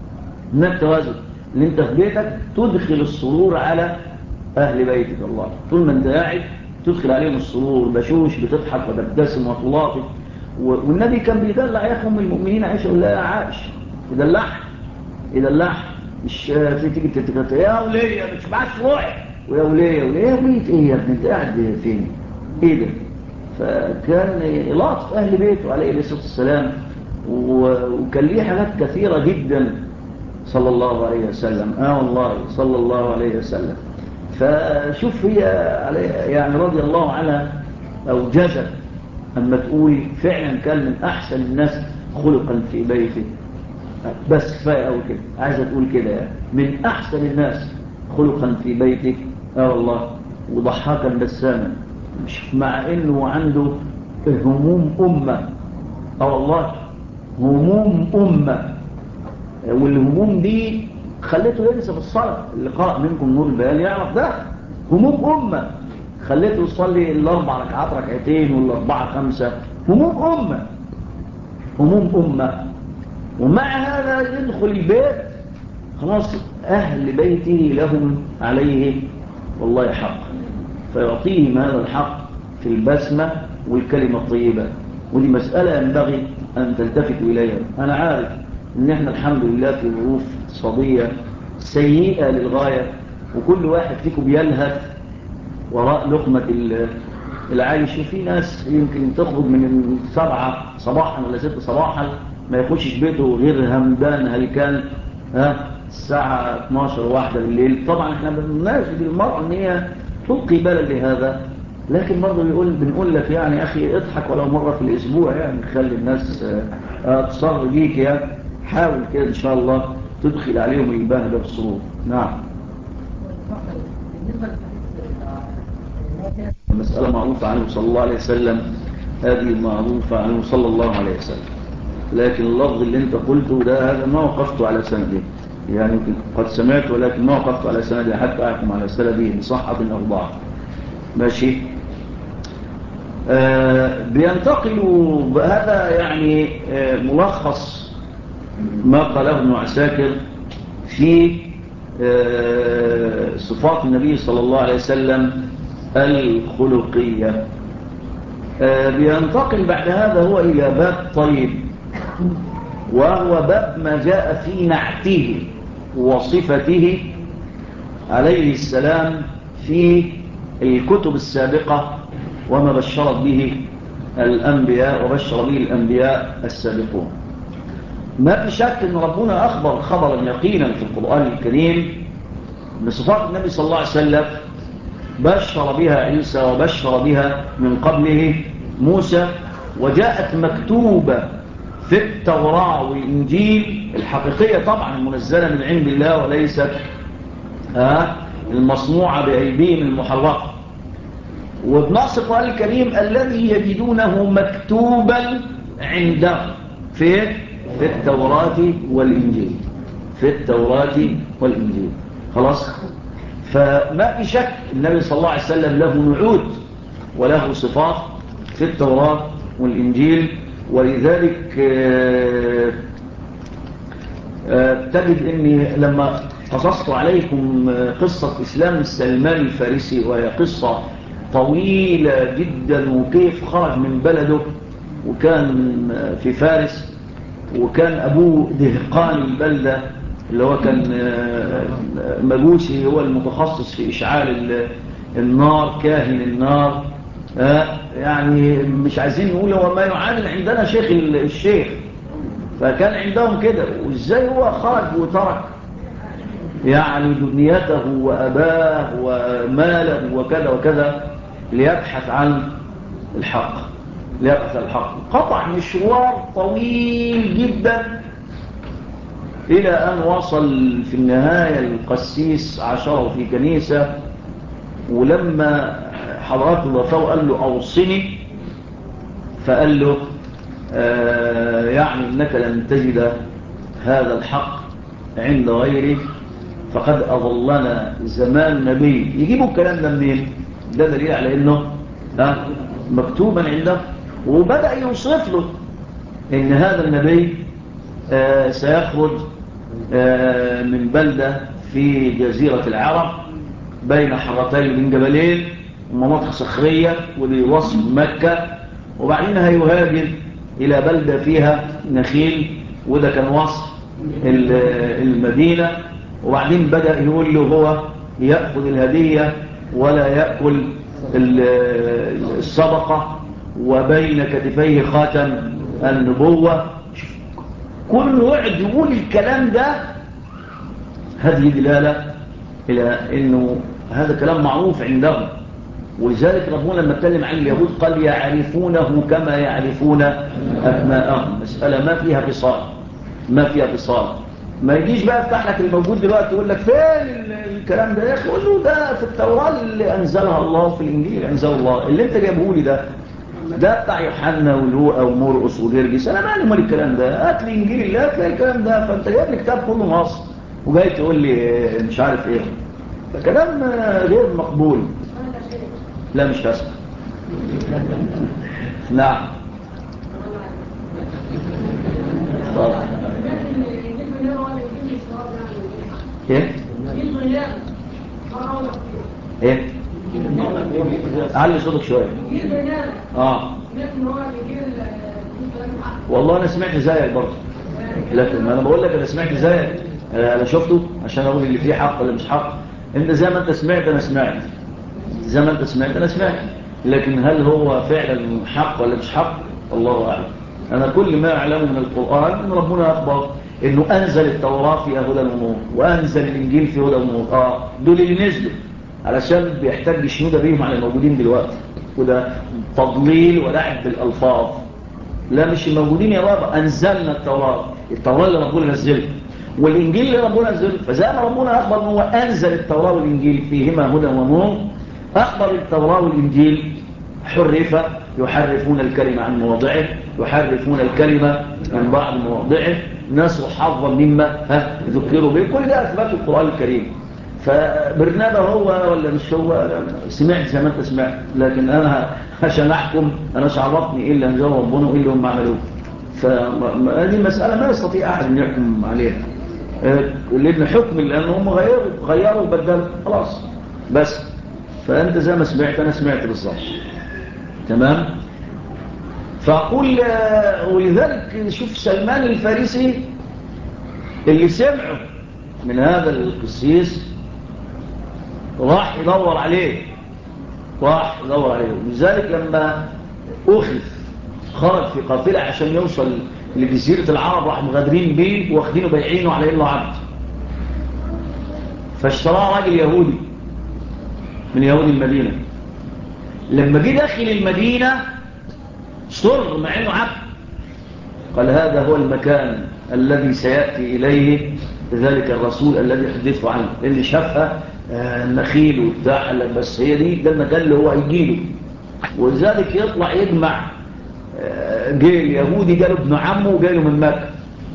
ان انت في بيتك تدخل السرور على اهل بيتك. الله طول ما انت قاعد تدخل عليهم السرور، بشوش بتضحك وتبتسم وتلاطف. والنبي كان بيدلع يا اخي ام المؤمنين عائشه، يقول لها يا عائشه يدلعها مش تيجي تتكتك يا وليه مش معاش روحي ويا وليه يا بيت ايه يا ابني انت قاعد فين ايه ده. فكان لطف اهل بيته عليه الصلاه والسلام. وكان ليه حاجات كثيره جدا صلى الله عليه وسلم. والله صلى الله عليه وسلم. فشوف هي يعني رضي الله عنها أوجزت أما تقول فعلا كان من أحسن الناس خلقا في بيته. بس كفاية أو كده، عايزة تقول كده يعني من أحسن الناس خلقا في بيته. والله وضحاكا بساما. مش مع إنه عنده هموم أمة. والله هموم أمة، والهموم دي خليته ينسى في الصلاة. اللي قرأ منكم نور البيان يعرف ده. هموم أمة خليته يصلي الأربع ركعات ركعتين والأربعة خمسة. هموم أمة، هموم أمة. ومع هذا يدخل البيت خلاص أهل بيته لهم عليه والله حق، فيعطيهم هذا الحق في البسمة والكلمة الطيبة. ودي مسألة ينبغي أن تلتفتوا إليها. أنا عارف إن إحنا الحمد لله في ظروف اقتصادية سيئة للغاية، وكل واحد فيكم بيلهث وراء لقمة العيش. في ناس يمكن تخرج من 7 صباحا ولا 6 صباحا ما يخشش بيته غير همدان هلكان الساعة 12 واحدة بالليل. طبعا احنا بنناشد المرأة ان هي تلقي بالا لهذا، لكن برضه بنقول لك يعني اخي اضحك ولو مرة في الاسبوع، يعني خلي الناس تصر بيك، يعني حاول كده ان شاء الله تدخل عليهم البهجة والسرور. نعم. المسألة معروفة عنه صلى الله عليه وسلم، هذه معروفة عنه صلى الله عليه وسلم، لكن اللفظ اللي انت قلته ده هذا ما وقفت على سنده، يعني قد سمعت ولكن ما وقفت على سنده حتى أحكم على سنده بصحة أو ضعف. ماشي. بينتقلوا بهذا يعني ملخص ما قاله ابن عساكر في صفات النبي صلى الله عليه وسلم الخلقية. بينتقل بعد هذا هو إلى باب طيب، وهو باب ما جاء في نعته وصفته عليه السلام في الكتب السابقة، وما بشرت به الأنبياء وبشر به الأنبياء السابقون. ما في شك أن ربنا أخبر خبرا يقينا في القرآن الكريم بصفات النبي صلى الله عليه وسلم بشر بها عيسى وبشر بها من قبله موسى، وجاءت مكتوبة في التوراة والإنجيل الحقيقية طبعا المنزلة من عند الله وليست المصنوعة بأيديهم المحرقة. وبنص القرآن الكريم الذي يجدونه مكتوبا عندهم في التوراة والإنجيل، في التوراة والإنجيل. خلاص. فما في شك النبي صلى الله عليه وسلم له نعوت وله صفات في التوراة والإنجيل. ولذلك تجد أني لما قصصت عليكم قصة إسلام سلمان الفارسي، وهي قصة طويلة جدا، وكيف خرج من بلده وكان في فارس، وكان أبوه دهقان البلدة اللي هو كان مجوسي، هو المتخصص في إشعال النار، كاهن النار. يعني مش عايزين نقول هو ما يعامل عندنا شيخ الشيخ، فكان عندهم كده. وإزاي هو خرج وترك يعني دنيته وأباه وماله وكذا وكذا ليبحث عن الحق، ليبحث عن الحق. قطع مشوار طويل جدا إلى أن وصل في النهاية القسيس عاشره في كنيسة، ولما حضرته الوفاة قال له أوصني، فقال له يعني إنك لن تجد هذا الحق عند غيره، فقد أظلنا زمان نبي. يجيبوا الكلام ده منين؟ ده دليل على إنه مكتوبا عنده. وبدأ يوصف له إن هذا النبي سيخرج من بلدة في جزيرة العرب بين حرتين من جبلين ومناطق صخرية، ودي وصف مكة، وبعدين هيهاجر إلى بلدة فيها نخيل، وده كان وصف المدينة. وبعدين بدأ يقول له هو يأخذ الهدية ولا يأكل الصدقة، وبين كتفيه خاتم النبوة. كل واحد يقول الكلام ده، هذه دلالة إلى أنه هذا كلام معروف عندهم. ولذلك ربنا لما اتكلم عن اليهود قال يعرفونه كما يعرفون أبناءهم. مسألة ما فيها فصال، ما فيها فصال. ما يجيش بقى افتح لك الموجود دلوقتي يقول لك فين الكلام ده يا اخي، قول له ده في التوراة اللي انزلها الله، في الانجيل انزل الله، اللي انت جايبه لي ده ده بتاع يوحنا ولوقا ومرقس وجرجس، انا مالي مال الكلام ده؟ هات لي انجيل الله هتلاقي الكلام ده. فانت جايب لي كتاب كله مصر وجاي تقول لي مش عارف ايه، فكلام غير مقبول. لا مش هسمع. نعم طبعا. ايه ايه علي صوتك شويه. والله انا سمعت زيك برضه، لكن انا بقول لك انا سمعت زيك. انا شفته عشان اقول اللي فيه حق ولا مش حق. انت زي ما انت سمعت انا سمعت، زي ما انت سمعت انا سمعت، لكن هل هو فعلا حق ولا مش حق الله اعلم. انا كل ما اعلمه من القران ان ربنا اخبر انه انزل التوراه فيها هدى ونور، وانزل الانجيل فيه هدى ونور. دول اللي نزلوا علشان بيحتاج يشنود بيهم على الموجودين دلوقتي، وده تضليل ولعب بالالفاظ. لا مش الموجودين يا بابا، انزلنا التوراه اللي ربنا نزلها، والانجيل اللي ربنا نزله. فزي ما ربنا اخبر ان هو انزل التوراه والانجيل فيهما هدى ونور، اخبر التوراه والانجيل حرف، يحرفون الكلمه عن مواضعه، يحرفون الكلمه عن بعض مواضعه، نسوا حظا مما ذكروا به. كل ده اثبات القران الكريم. فبرنابا هو ولا مش هو، سمعت زي ما انت سمعت، لكن انا عشان احكم انا مش عرفني ايه اللي انزل ربنا وايه اللي هم عملوه. فهذه مساله ما يستطيع احد ان يحكم عليها، لان حكم لان هم غيروا وبدلوا خلاص بس. فانت زي ما سمعت انا سمعت بالظبط. تمام. فاقول ولذلك شوف سلمان الفارسي اللي سمعه من هذا القسيس راح يدور عليه، ولذلك لما خرج في قافلة عشان يوصل لجزيرة العرب، راح مغادرين بيه واخدينه بيعينه على إنه عبد. فاشتراه راجل يهودي من يهود المدينة. لما جه داخل المدينة صر مع إنه عبد، قال هذا هو المكان الذي سيأتي إليه ذلك الرسول الذي حدثت عنه، اللي شافها النخيل وبتاع، بس هي ده المكان اللي هو هيجيله. ولذلك يطلع يجمع جاي اليهودي جاله ابن عمه وجاله من مكة،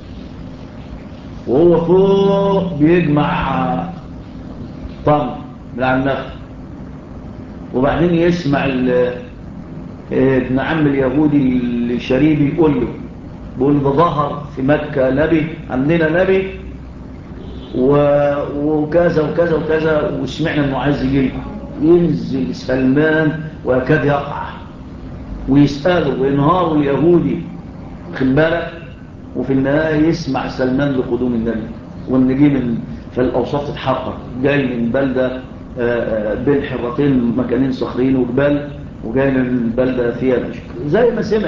وهو فوق بيجمع طم من على النخل، وبعدين يسمع ابن عم اليهودي الشريبي بيقول له ظهر في مكة نبي، عندنا نبي وكذا وكذا وكذا، وسمعنا انه عايز يجي. ينزل سلمان ويكاد يقع ويسأله وينهار اليهودي خبالك، وفي النهاية يسمع سلمان لقدوم النبي، وان جه من فالأوساط تتحقق، جاي من بلدة بين حرتين مكانين صخرين وجبال، وجاي من بلدة فيها زي ما سمع.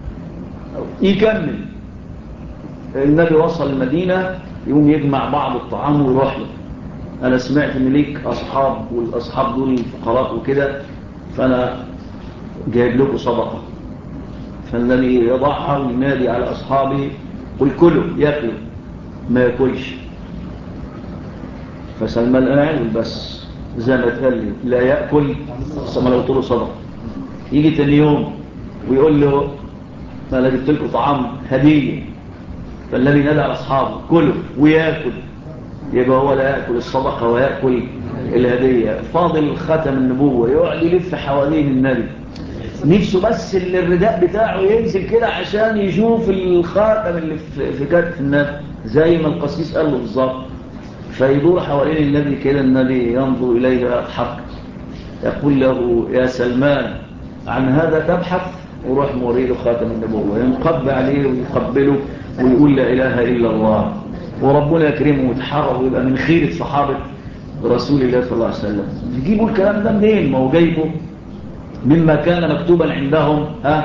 يكمل النبي وصل المدينة، يقوم يجمع بعض الطعام ويروح له. أنا سمعت إن ليك أصحاب، والأصحاب دول فقراء وكده، فأنا جايب لكم صدقة. فالنبي يضعها وينادي على أصحابه قل كلوا، يأكلوا ما يأكلش. فسلمان قاعد بس زي ما تقال لا يأكل، ما لو طلوا صدقة. يجي تاني يوم ويقول له ما أنا جبت لكم طعام هدية. فالنبي نادى على أصحابه كلوا ويأكل، يبقى هو لا يأكل الصدقة ويأكل الهدية. فاضل ختم النبوة يقعد يلف حوالين النبي، نفسه بس اللي الرداء بتاعه ينزل كده عشان يشوف الخاتم اللي في كتف النبي، زي ما القسيس قال له بالظبط. فيدور حوالين النبي كده، النبي ينظر إليه ويضحك، يقول له يا سلمان عن هذا تبحث؟ وروح مريد خاتم النبوة، ينقب عليه ويقبله ويقول لا إله إلا الله، وربنا يكرمه ويتحرر ويبقى من خيرة صحابة رسول الله صلى الله عليه وسلم. يجيبوا الكلام ده منين؟ ما هو جايبه مما كان مكتوبا عندهم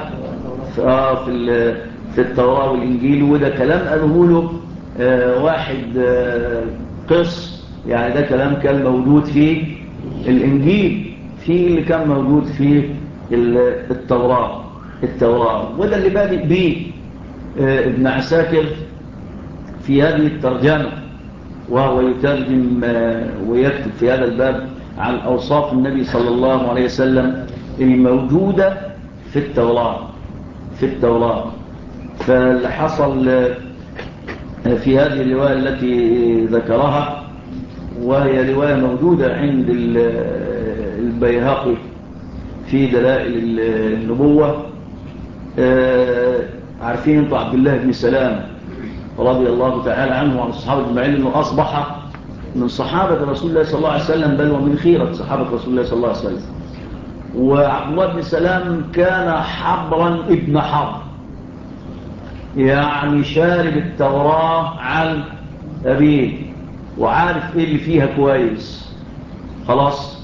في التوراة والإنجيل. وده كلام قاله له واحد قس، يعني ده كلام كان موجود في الإنجيل، في اللي كان موجود في التوراة. وده اللي بادئ به ابن عساكر في هذه الترجمة، وهو يترجم ويكتب في هذا الباب عن أوصاف النبي صلى الله عليه وسلم الموجودة في التوراة. فاللي حصل في هذه الرواية التي ذكرها، وهي رواية موجودة عند البيهقي في دلائل النبوة. عارفين انتوا عبد الله بن سلام رضي الله تعالى عنه وعن الصحابة اجمعين انه اصبح من صحابة رسول الله صلى الله عليه وسلم، بل ومن خيرة صحابة رسول الله صلى الله عليه وسلم. وعبد الله بن سلام كان حبرا ابن حبر، يعني شارب التوراة عن أبيه وعارف ايه اللي فيها كويس خلاص.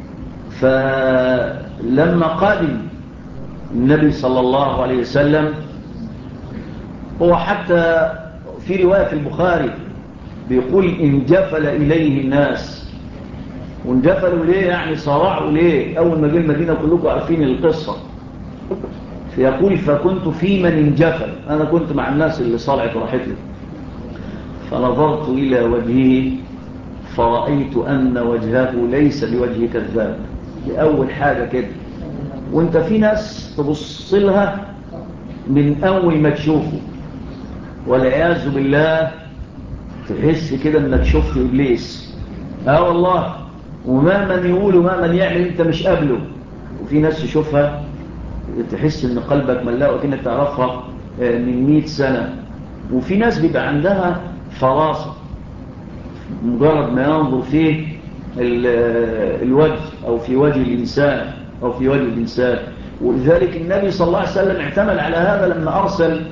فلما قادم النبي صلى الله عليه وسلم، هو حتى في رواية في البخاري بيقول انجفل إليه الناس. وانجفلوا ليه؟ يعني صارعوا ليه؟ أول ما جه المدينة كلكم عارفين القصة. فيقول فكنت في من انجفل، أنا كنت مع الناس اللي صارعت راحتي، فنظرت إلى وجهه فرأيت أن وجهه ليس بوجه كذاب. دي أول حاجة كده. وانت في ناس تبص لها من أول ما تشوفه والعياذ بالله تحس كده انك شفت إبليس. والله. وما من يقول وما من يعمل انت مش قابله. وفي ناس تشوفها تحس ان قلبك ملاه وكأنك تعرفها من 100 سنة. وفي ناس بيبقى عندها فراسة، مجرد ما ينظر فيه الوجه أو في وجه الإنسان ولذلك النبي صلى الله عليه وسلم اعتمد على هذا لما أرسل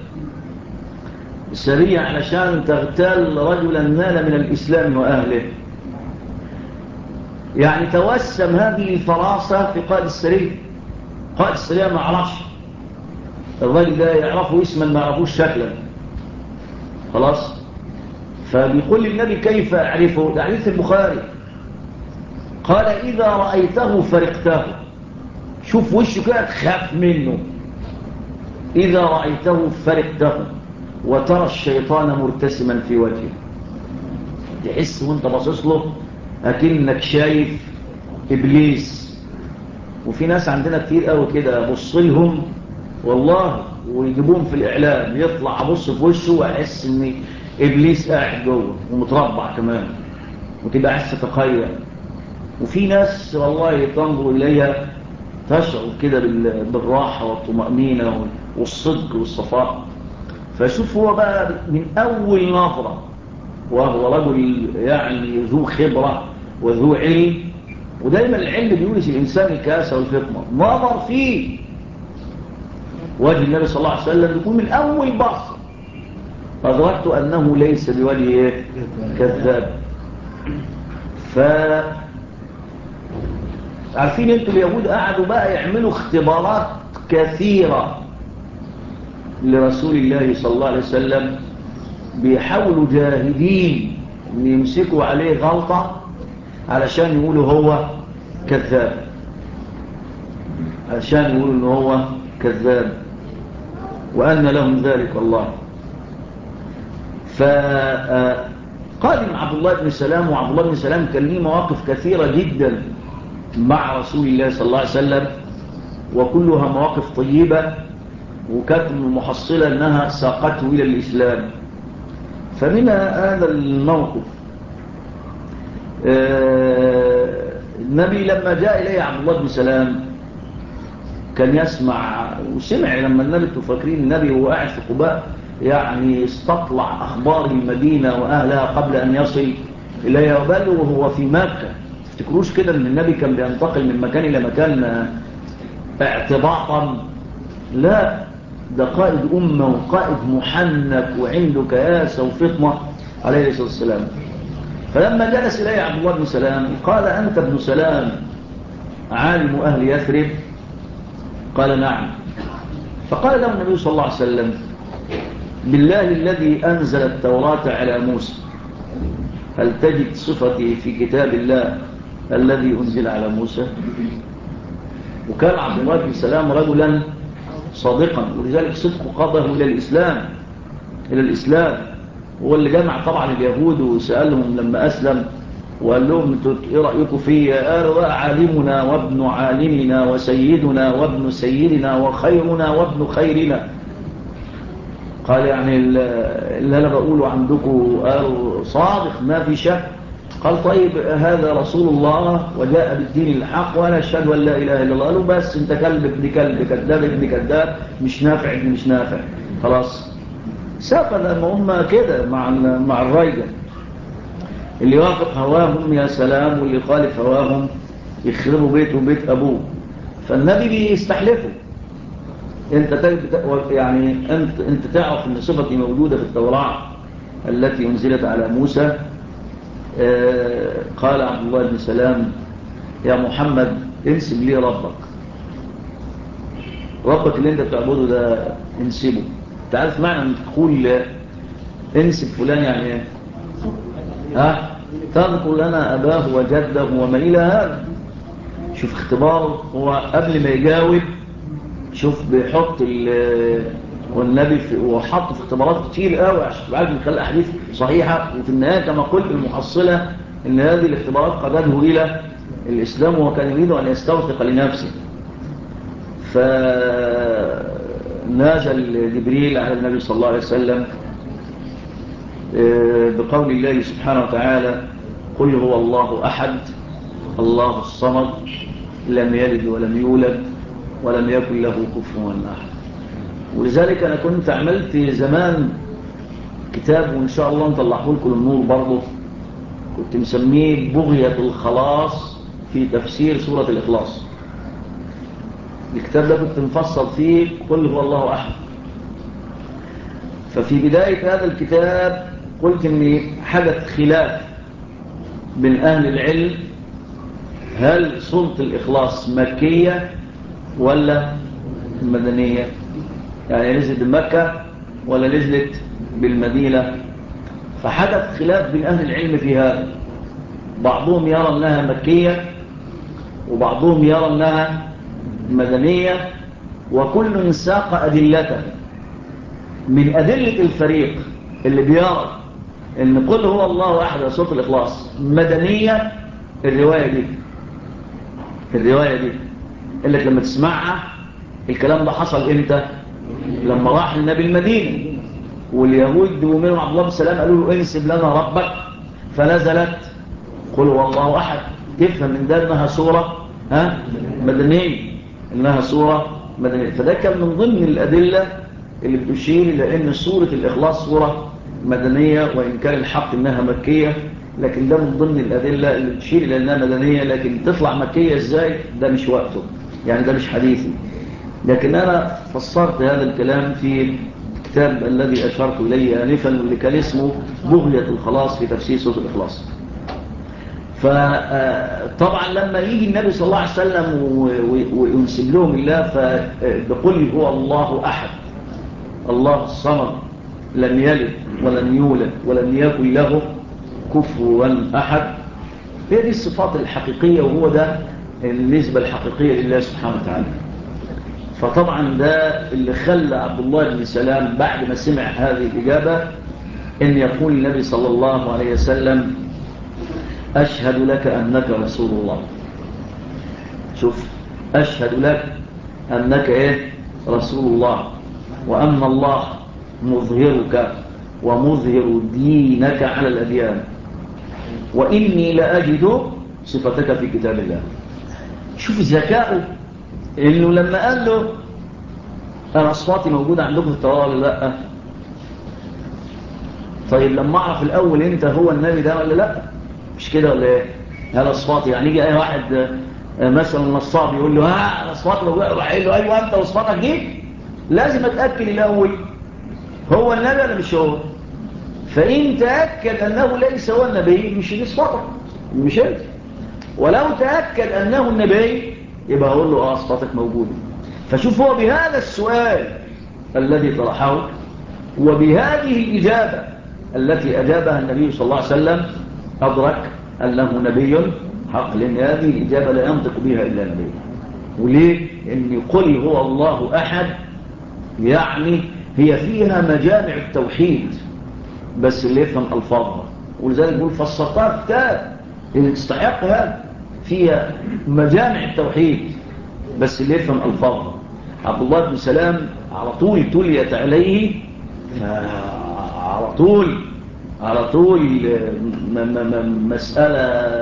سرية علشان تغتال رجلا نال من الإسلام وأهله. يعني توسم هذه الفراسة في قائد السرية. قائد السرية ما عرفش الرجل ده، يعرفه اسما ما يعرفوش شكلا خلاص. فبيقول للنبي كيف أعرفه؟ ده حديث البخاري. قال إذا رأيته فرقته، شوف وشه كده تخاف منه. إذا رأيته فرقته وترى الشيطان مرتسما في وجهه، تحس وانت باصص له أكنك شايف إبليس. وفي ناس عندنا كتير قوي كده بص لهم والله ويجيبوهم في الإعلام، يطلع أبص في وشه وأحس إن إبليس قاعد جوه ومتربع كمان، وتبقى عايز تتخيل. وفي ناس والله تنظر إليها تشعر كده بالراحة والطمأنينة والصدق والصفاء. فشوف هو بقى من أول نظرة، وهو رجل يعني ذو خبرة وذو علم، ودايما العلم بيورث الإنسان الكاسة والفطنة. نظر فيه وجه النبي صلى الله عليه وسلم يكون من أول بصر أدركت أنه ليس بوجه كذاب. عارفين انتوا اليهود قعدوا بقى يعملوا اختبارات كثيرة لرسول الله صلى الله عليه وسلم، بيحاولوا جاهدين ان يمسكوا عليه غلطة علشان يقولوا هو كذاب، علشان يقولوا انه هو كذاب، وأن لهم ذلك الله. فقادم عبد الله بن سلام، وعبد الله بن سلام كان له مواقف كثيرة جدا مع رسول الله صلى الله عليه وسلم، وكلها مواقف طيبة، وكانت المحصلة أنها ساقته إلى الإسلام. فمن هذا الموقف النبي لما جاء إليه عبد الله بن سلام كان يسمع وسمع لما النبي، تفكرين النبي وهو قاعد في قباء يعني استطلع أخبار المدينة وأهلها قبل أن يصل إليها، بل وهو في مكة. تفتكروش كده أن النبي كان بينتقل من مكان إلى مكان اعتباطا؟ لا، ده قائد أمة وقائد محنك وعنده كياسة وفطنة عليه الصلاة والسلام. فلما جلس إليه عبد الله بن سلام قال أنت ابن سلام عالم أهل يثرب؟ قال نعم. فقال له النبي صلى الله عليه وسلم بالله الذي أنزل التوراة على موسى هل تجد صفتي في كتاب الله الذي أنزل على موسى؟ وكان عبد الله بن سلام رجلا صادقا، ولذلك صدق قاده إلى الإسلام. هو اللي جمع طبعا اليهود وسألهم لما أسلم وقال لهم انتوا ايه رأيكم فيه؟ قالوا عالمنا وابن عالمنا وسيدنا وابن سيدنا وخيرنا وابن خيرنا. قال يعني اللي انا بقوله عندكم قالوا صادق ما في شك. قال طيب هذا رسول الله وجاء بالدين الحق وانا اشهد ان لا اله الا الله. قالوا بس انت كلب ابن كلب، كذاب ابن كذاب، مش نافع ابن مش نافع. خلاص سقط هم كده مع الرايجة. اللي يوافق هواهم يا سلام، واللي يخالف هواهم يخربوا بيته وبيت ابوه. فالنبي بيستحلفه. يعني انت تعرف ان صفتي موجودة في التوراة التي انزلت على موسى. قال عبد الله بن سلام يا محمد انسب لي ربك اللي انت بتعبده ده انسبه. تعرف معنى ان تقول انسب فلان يعني ايه؟ تذكر لنا اباه وجده وما الى هذا. شوف اختباره هو قبل ما يجاوب. شوف بيحط والنبي وحط في اختبارات كتير قوي عشان تبقى عارف نخلي احاديث صحيحه. وفي النهايه كما قلت المحصله ان هذه الاختبارات قادته الى الاسلام وكان يريد ان يستوثق لنفسه. فنازل جبريل على النبي صلى الله عليه وسلم بقول الله سبحانه وتعالى قل هو الله احد الله الصمد لم يلد ولم يولد ولم يكن له كفوا احد. ولذلك انا كنت عملت زمان كتاب وان شاء الله نطلعه لكم النور برضه، كنت مسميه بغية الخلاص في تفسير سورة الإخلاص. الكتاب ده كنت مفصل فيه قل هو الله أحد. ففي بداية هذا الكتاب قلت ان حدث خلاف بين أهل العلم هل سورة الإخلاص مكية ولا مدنية، يعني نزلت بمكة ولا نزلت بالمدينة. فحدث خلاف بين أهل العلم في هذا. بعضهم يرى أنها مكية وبعضهم يرى أنها مدنية، وكل ساق أدلته. من أدلة الفريق اللي بيرى أن قل هو الله أحد سورة الإخلاص مدنية الرواية دي اللي لما تسمعها الكلام ده حصل إمتى؟ لما راح النبي المدينة واليهود ومنهم عبد الله بن سلام قالوا له انسب لنا ربك، فنزلت قل هو الله أحد. تفهم من ده أنها سورة مدنية، إنها سورة مدنية. فده كان من ضمن الأدلة اللي بتشير إلى أن سورة الإخلاص سورة مدنية، وإن كان الحق إنها مكية، لكن ده من ضمن الأدلة اللي بتشير إلى أنها مدنية. لكن تطلع مكية إزاي؟ ده مش وقته، يعني ده مش حديثي. لكن أنا فسرت هذا الكلام في الكتاب الذي أشرت إليه آنفا واللي كان اسمه بغية الخلاص في تفسير سورة الإخلاص. فطبعا لما يجي النبي صلى الله عليه وسلم وينسب لهم الله فبقول هو الله أحد الله الصمد لم يلد ولم يولد ولم يكن له كفوا أحد. هي دي الصفات الحقيقية وهو ده النسبة الحقيقية لله سبحانه وتعالى. فطبعا ده اللي خلى عبد الله بن سلام بعد ما سمع هذه الإجابة إن يقول النبي صلى الله عليه وسلم أشهد لك أنك رسول الله. شوف، أشهد لك أنك رسول الله، وأن الله مظهرك ومظهر دينك على الأديان، وإني لأجد صفتك في كتاب الله. شوف ذكاؤه، إنه لما قال له أنا أصواتي موجودة عندكم في التوراة ولا لا؟ طيب لما أعرف الأول أنت هو النبي ده ولا لا؟ مش كده ولا ايه؟ هذا اصفاتي. يعني يجي اي واحد مثلا نصاب يقول له انا اصفاتي موجوده، راح يقول له ايوه انت واصفاتك دي. لازم اتاكد الاول هو النبي ولا مش هو. فان تاكد انه ليس هو النبي مش دي صفاتك، مش انت. ولو تاكد انه النبي يبقى اقول له اصفاتك موجوده. فشوف هو بهذا السؤال الذي طرحه وبهذه الاجابه التي اجابها النبي صلى الله عليه وسلم أدرك أنه نبي حق، لأن هذه الإجابة لا ينطق بها إلا نبي. وليه؟ إن يقول هو الله أحد يعني هي فيها مجامع التوحيد، بس اللي يفهم ألفاظها. ولذلك يقول فسرتها كتاب اللي تستحق هذا فيها مجامع التوحيد، بس اللي يفهم الفاظها. عبد الله بن سلام على طول تليت عليه، على طول مسألة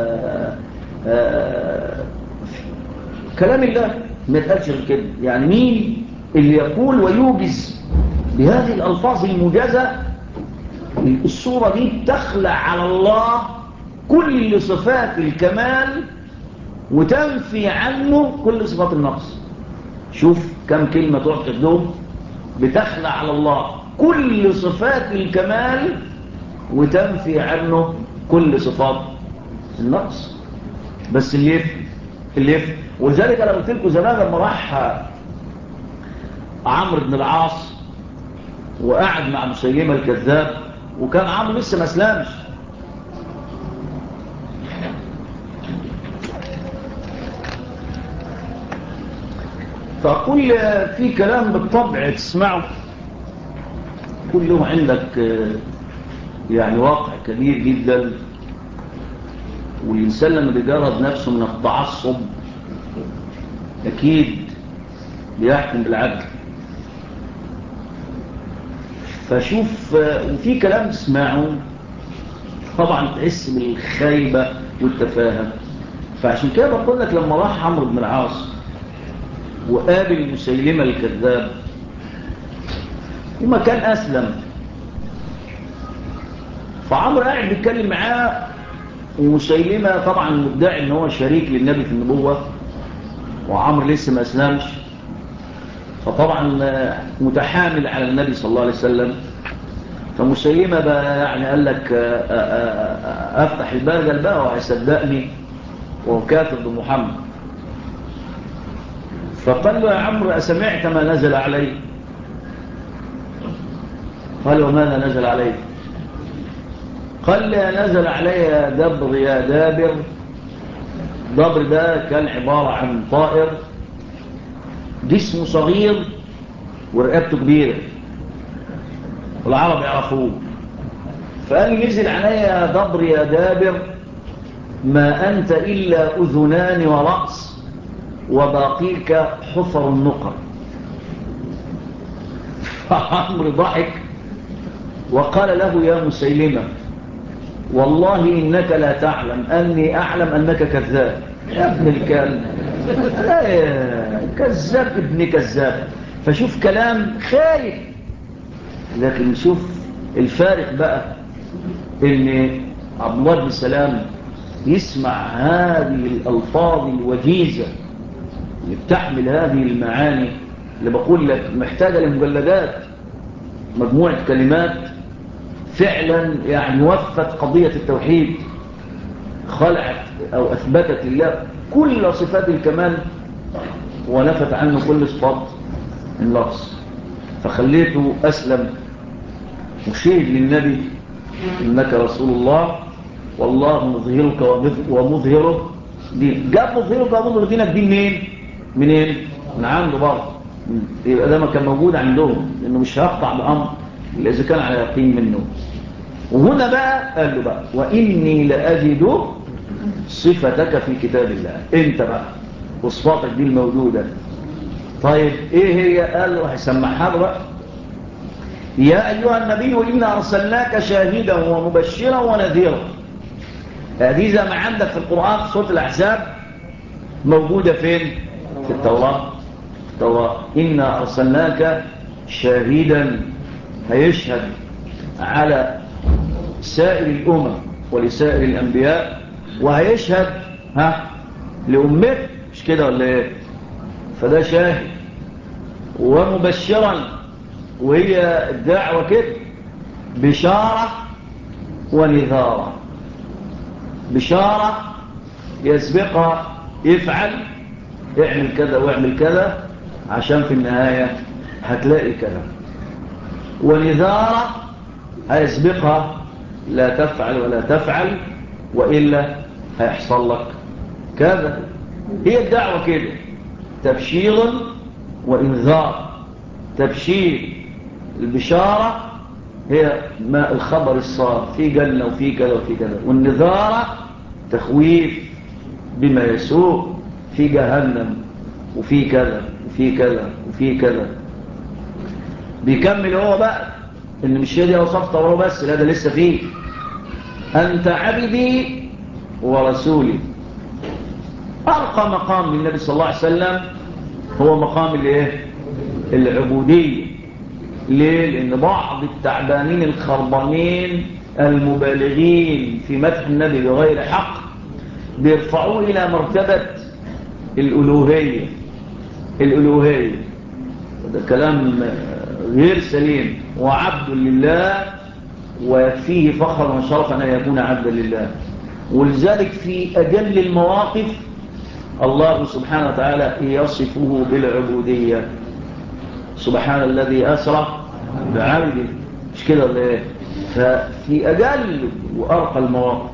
كلام الله ما يتقالش غير كده. يعني مين اللي يقول ويوجز بهذه الألفاظ الموجزة؟ الصورة دي تخلع على الله كل صفات الكمال وتنفي عنه كل صفات النقص. شوف كم كلمة تقعد تدوم، بتخلع على الله كل صفات الكمال وتنفي عنه كل صفات النقص. بس اللي يفهم. ولذلك انا قلت لكم زمان لما راح عمرو بن العاص وقعد مع مسيلمة الكذاب، وكان عمرو لسه ما اسلمش، فأقول في كلام بالطبع تسمعه كله عندك يعني واقع كبير جدا، والإنسان لما بيجرد نفسه من التعصب أكيد بيحكم بالعدل. فشوف وفي كلام تسمعه طبعا تحس بالخيبة والتفاهة. فعشان كده بقول لك لما راح عمرو بن العاص وقابل مسيلمة الكذاب وما كان أسلم، فعمرو قاعد بيتكلم معاه، ومسيلمة طبعا مدعي ان هو شريك للنبي في النبوة، وعمرو لسه ما أسلمش، فطبعا متحامل على النبي صلى الله عليه وسلم. فمسيلمة بقى يعني قال لك أفتح البرجل بقى وهيصدقني وهو كافر بمحمد. فقال له يا عمرو أسمعت ما نزل علي؟ قال وماذا نزل علي؟ قال لي نزل علي دبر يا دابر. دبر ده كان عبارة عن طائر جسمه صغير ورقبته كبيرة، والعرب يعرفوه. فقال لي نزل علي دبر يا دابر ما أنت إلا أذنان ورأس وباقيك حفر النقر. فعمرو ضحك وقال له يا مسيلمة والله إنك لا تعلم أني أعلم أنك كذاب. يا ابن الكلب، كذاب ابن كذاب. فشوف كلام خايف، لكن شوف الفارق بقى إن عبد الله بن سلام يسمع هذه الألفاظ الوجيزة اللي بتحمل هذه المعاني اللي بقول لك محتاجة لمجلدات، مجموعة كلمات فعلا يعني وفت قضية التوحيد، خلعت أو أثبتت لله كل صفات الكمال ونفت عنه كل صفات النقص. فخليته أسلم مشير للنبي إنك رسول الله والله مظهرك ومظهره دين. جاب مظهرك ومظهر دينك دي منين؟ من عنده برضه. يبقى ده ما كان موجود عندهم، لأنه مش هيقطع بأمر إلا إذا كان على يقين منه. وهنا بقى قال له بقى وإني لأجد صفتك في كتاب الله. انت بقى وصفاتك دي الموجودة. طيب ايه هي؟ قال له هيسمعها له بقى. يا أيها النبي إنا أرسلناك شاهدا ومبشرا ونذيرا. هذه زي ما عندك في القرآن في سورة الأحزاب موجودة فين؟ في التوراة. إنا أرسلناك شاهدا، هيشهد على سائر الأمم ولسائر الأنبياء، وهيشهد لأمته، مش كده ولا ايه؟ فده شاهد. ومبشرا، وهي الدعوة كده، بشارة ونذارة. بشارة يسبقها يفعل، اعمل كذا واعمل كذا عشان في النهاية هتلاقي كذا. ونذارة هيسبقها لا تفعل ولا تفعل وإلا هيحصل لك كذا. هي الدعوة كده، تبشير وإنذار. تبشير البشارة هي ما الخبر الصار في جنة وفي كذا وفي كذا، والنذارة تخويف بما يسوء في جهنم وفي كذا وفي كذا وفي كذا. بيكمل هو بقى ان مش هي دي اوصاف التوراة بس، لا ده لسه فيه انت عبدي ورسولي. ارقى مقام للنبي صلى الله عليه وسلم هو مقام الايه؟ العبودية. ليه؟ لان بعض التعبانين الخربانين المبالغين في مدح النبي بغير حق بيرفعوه الى مرتبة الالوهية. الالوهية ده كلام غير سليم، وعبد لله ويكفيه فخرا وشرفا ان يكون عبدا لله. ولذلك في اجل المواقف الله سبحانه وتعالى يصفه بالعبودية. سبحان الذي أسرى بعبده، مش كده ولا ايه؟ ففي أجل وأرقى المواقف.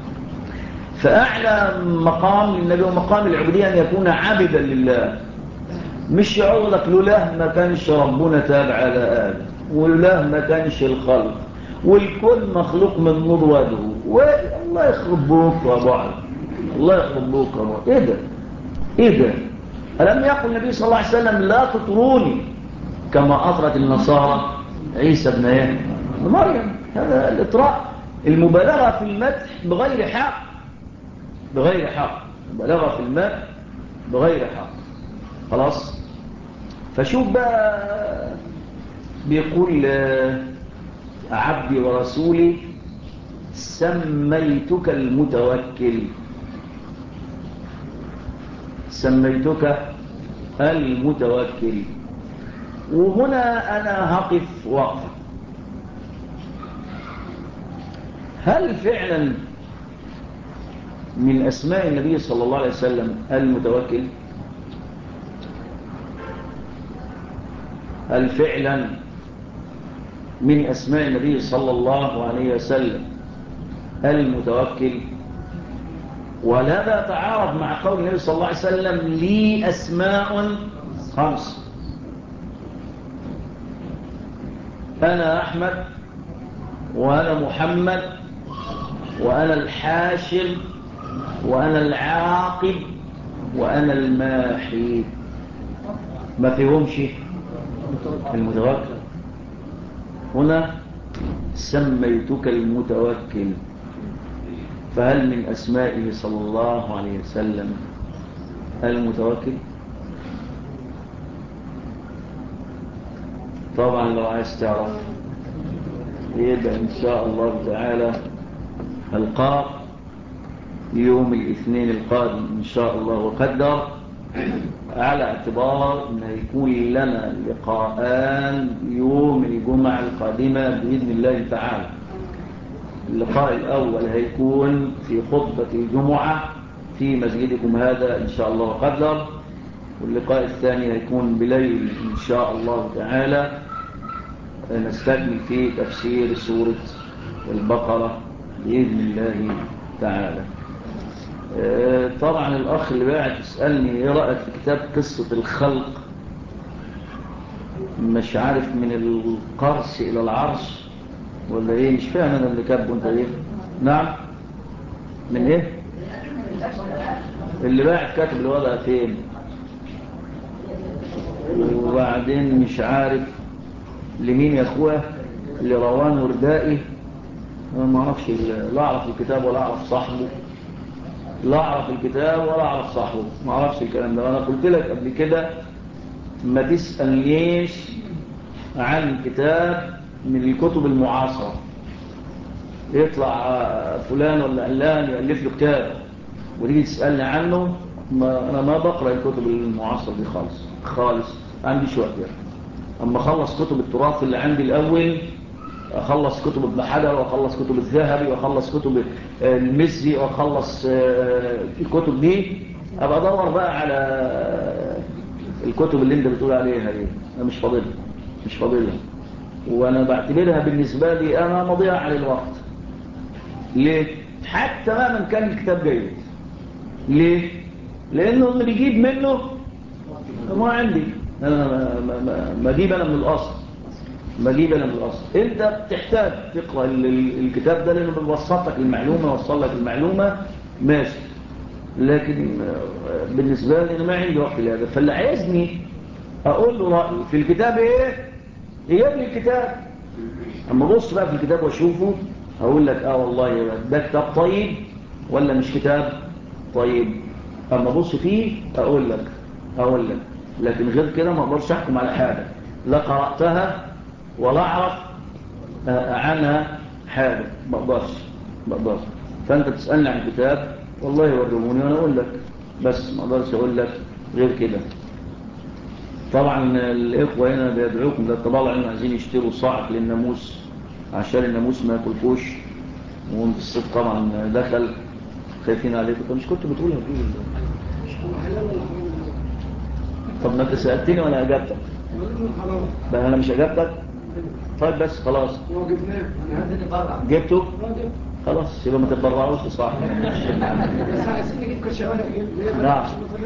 فأعلى مقام للنبي ومقام العبودية أن يكون عبدا لله. مش يقول لك لولا ما كانش ربنا تابع على آدم، ولولا ما كانش الخلق، والكل مخلوق من نور وجهه، والله يخرب بوك يا ابو علي، الله يخرب بوك يا ابو علي. ايه ده؟ ايه ده؟ ألم يقل النبي صلى الله عليه وسلم لا تطروني كما أطرت النصارى عيسى ابن ايه؟ مريم. هذا الإطراء، المبالغة في المدح بغير حق. بغير حق، مبالغة في المدح بغير حق. خلاص. فشوف بقى بيقول عبدي ورسولي سميتك المتوكل. سميتك المتوكل. وهنا أنا هقف وقفة. هل فعلا من أسماء النبي صلى الله عليه وسلم المتوكل؟ هل فعلا من أسماء النبي صلى الله عليه وسلم المتوكل؟ ولا يتعارض مع قول النبي صلى الله عليه وسلم لي أسماء 5. أنا أحمد، وأنا محمد، وأنا الحاشر، وأنا العاقب، وأنا الماحي. ما فيهمش المتوكل. هنا سميتك المتوكل. فهل من أسمائه صلى الله عليه وسلم المتوكل؟ طبعا لو عايز تعرف يبقى إن شاء الله تعالى ألقاك يوم الاثنين القادم إن شاء الله وقدر، على اعتبار أن يكون لنا لقاءان يوم الجمعة القادمة بإذن الله تعالى. اللقاء الأول هيكون في خطبة الجمعة في مسجدكم هذا إن شاء الله وقدر، واللقاء الثاني هيكون بليل إن شاء الله تعالى نستكمل فيه تفسير سورة البقرة بإذن الله تعالى. طبعا الأخ اللي باعت يسألني إيه رأيك في كتاب قصة الخلق، مش عارف من القرص إلى العرش ولا إيه، مش فاهم أنا اللي كاتبه أنت إيه. نعم، من إيه اللي باعت كاتب الوضع فين، وبعدين مش عارف لمين يا أخوه، لروان وردائي. أنا ما أعرفش، لا أعرف الكتاب ولا أعرف صاحبه، لا أعرف الكتاب ولا أعرف صاحبه، ما أعرفش الكلام ده. أنا قلت لك قبل كده ما تسألنيش عن كتاب من الكتب المعاصرة، يطلع فلان ولا علان يألف له كتاب وتيجي تسألني عنه. أنا ما بقرأ الكتب المعاصرة دي خالص خالص، عندي شوية يعني. أما أخلص كتب التراث اللي عندي الأول، أخلص كتب ابن حجر، وأخلص كتب الذهبي، وأخلص كتب المزي، وأخلص الكتب دي، أبقى أدور بقى على الكتب اللي أنت بتقول عليها دي. أنا مش فاضلها، وأنا بعتبرها بالنسبة لي أنا مضيعة للوقت. ليه؟ حتى ما من كان الكتاب جيد. ليه؟ لأنه اللي بيجيب منه ما عندي أنا، ما أجيب أنا من الأصل، أنت بتحتاج تقرأ الكتاب ده لأنه بيوصل لك المعلومة، وصل لك المعلومة ماشي، لكن بالنسبة لي أنا ما عندي وقت لهذا. فاللي عايزني أقول له رأيي في الكتاب إيه يجيب لي الكتاب. أما بص بقى في الكتاب وأشوفه أقول لك والله ده كتاب طيب ولا مش كتاب طيب. أما بص فيه أقول لك لكن غير كده ما أقدرش أحكم على حاجة لا قرأتها ولا أعرف عنها حاجة. ما أقدرش. فأنت تسألني عن كتاب والله ورموني وأنا أقول لك، بس ما أقدرش أقول لك غير كده. طبعا الإخوة هنا بيدعوكم للتبرع إنهم عايزين يشتروا صاعق للناموس عشان الناموس ما ياكلكوش، وانت الصيف طبعا دخل خايفين عليكم. طب مش كنت بتقولها دي؟ طب ما انت سألتني وانا اجابتك بقى، انا مش اجابتك. طيب بس خلاص جبته خلاص، يبقى ما تتبرعوش صح. نعم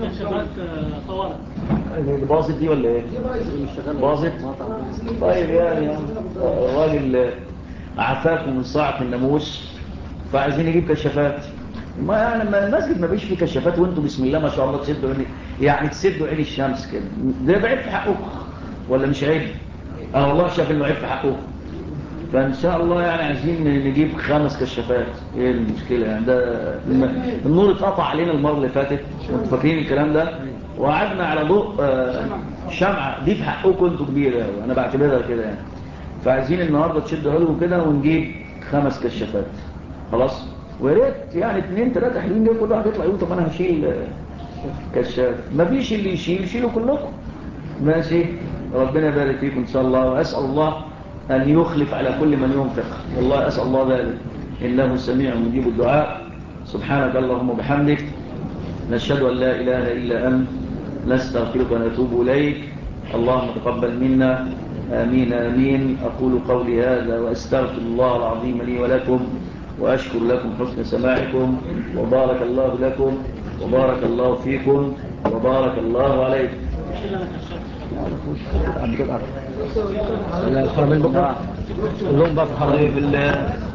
باظت دي ولا ايه؟ باظت. طيب يعني الراجل عفاكم من صاعق الناموس فعايزين نجيب كشافات. ما يعني ما المسجد ما بيش فيه كشافات وانتم بسم الله ما شاء الله تسدوا عين، يعني تسدوا عين الشمس كده. ده عيب في حقكم ولا مش عيب؟ انا والله شايف انه عيب في حقكم. فان شاء الله يعني عايزين نجيب 5 كشافات. ايه المشكله يعني؟ ده النور اتقطع علينا المره اللي فاتت، انتوا فاكرين الكلام ده؟ وقعدنا على ضوء شمعه. دي في حقكم انتوا كبيره، انا بعتبرها كده يعني. فعايزين النهارده تشدوا حلو كده ونجيب 5 كشافات خلاص. ويا ريت يعني 2 3 حلوين كل واحد يطلع يقول طب انا هشيل كشاف. ما فيش اللي يشيلوا كلكم. ماشي، ربنا يبارك فيكم ان شاء الله. واسال الله ان يخلف على كل من ينفق، والله اسال الله ذلك انه سميع مجيب الدعاء. سبحانك اللهم وبحمدك، نشهد ان لا اله الا انت، نستغفرك ونتوب اليك. اللهم تقبل منا، آمين آمين. أقول قولي هذا وأستغفر الله العظيم لي ولكم، وأشكر لكم حسن سماعكم، وبارك الله لكم وبارك الله فيكم وبارك الله عليكم. الحرمين بكرة اللهم بقى في الحرمين بالله.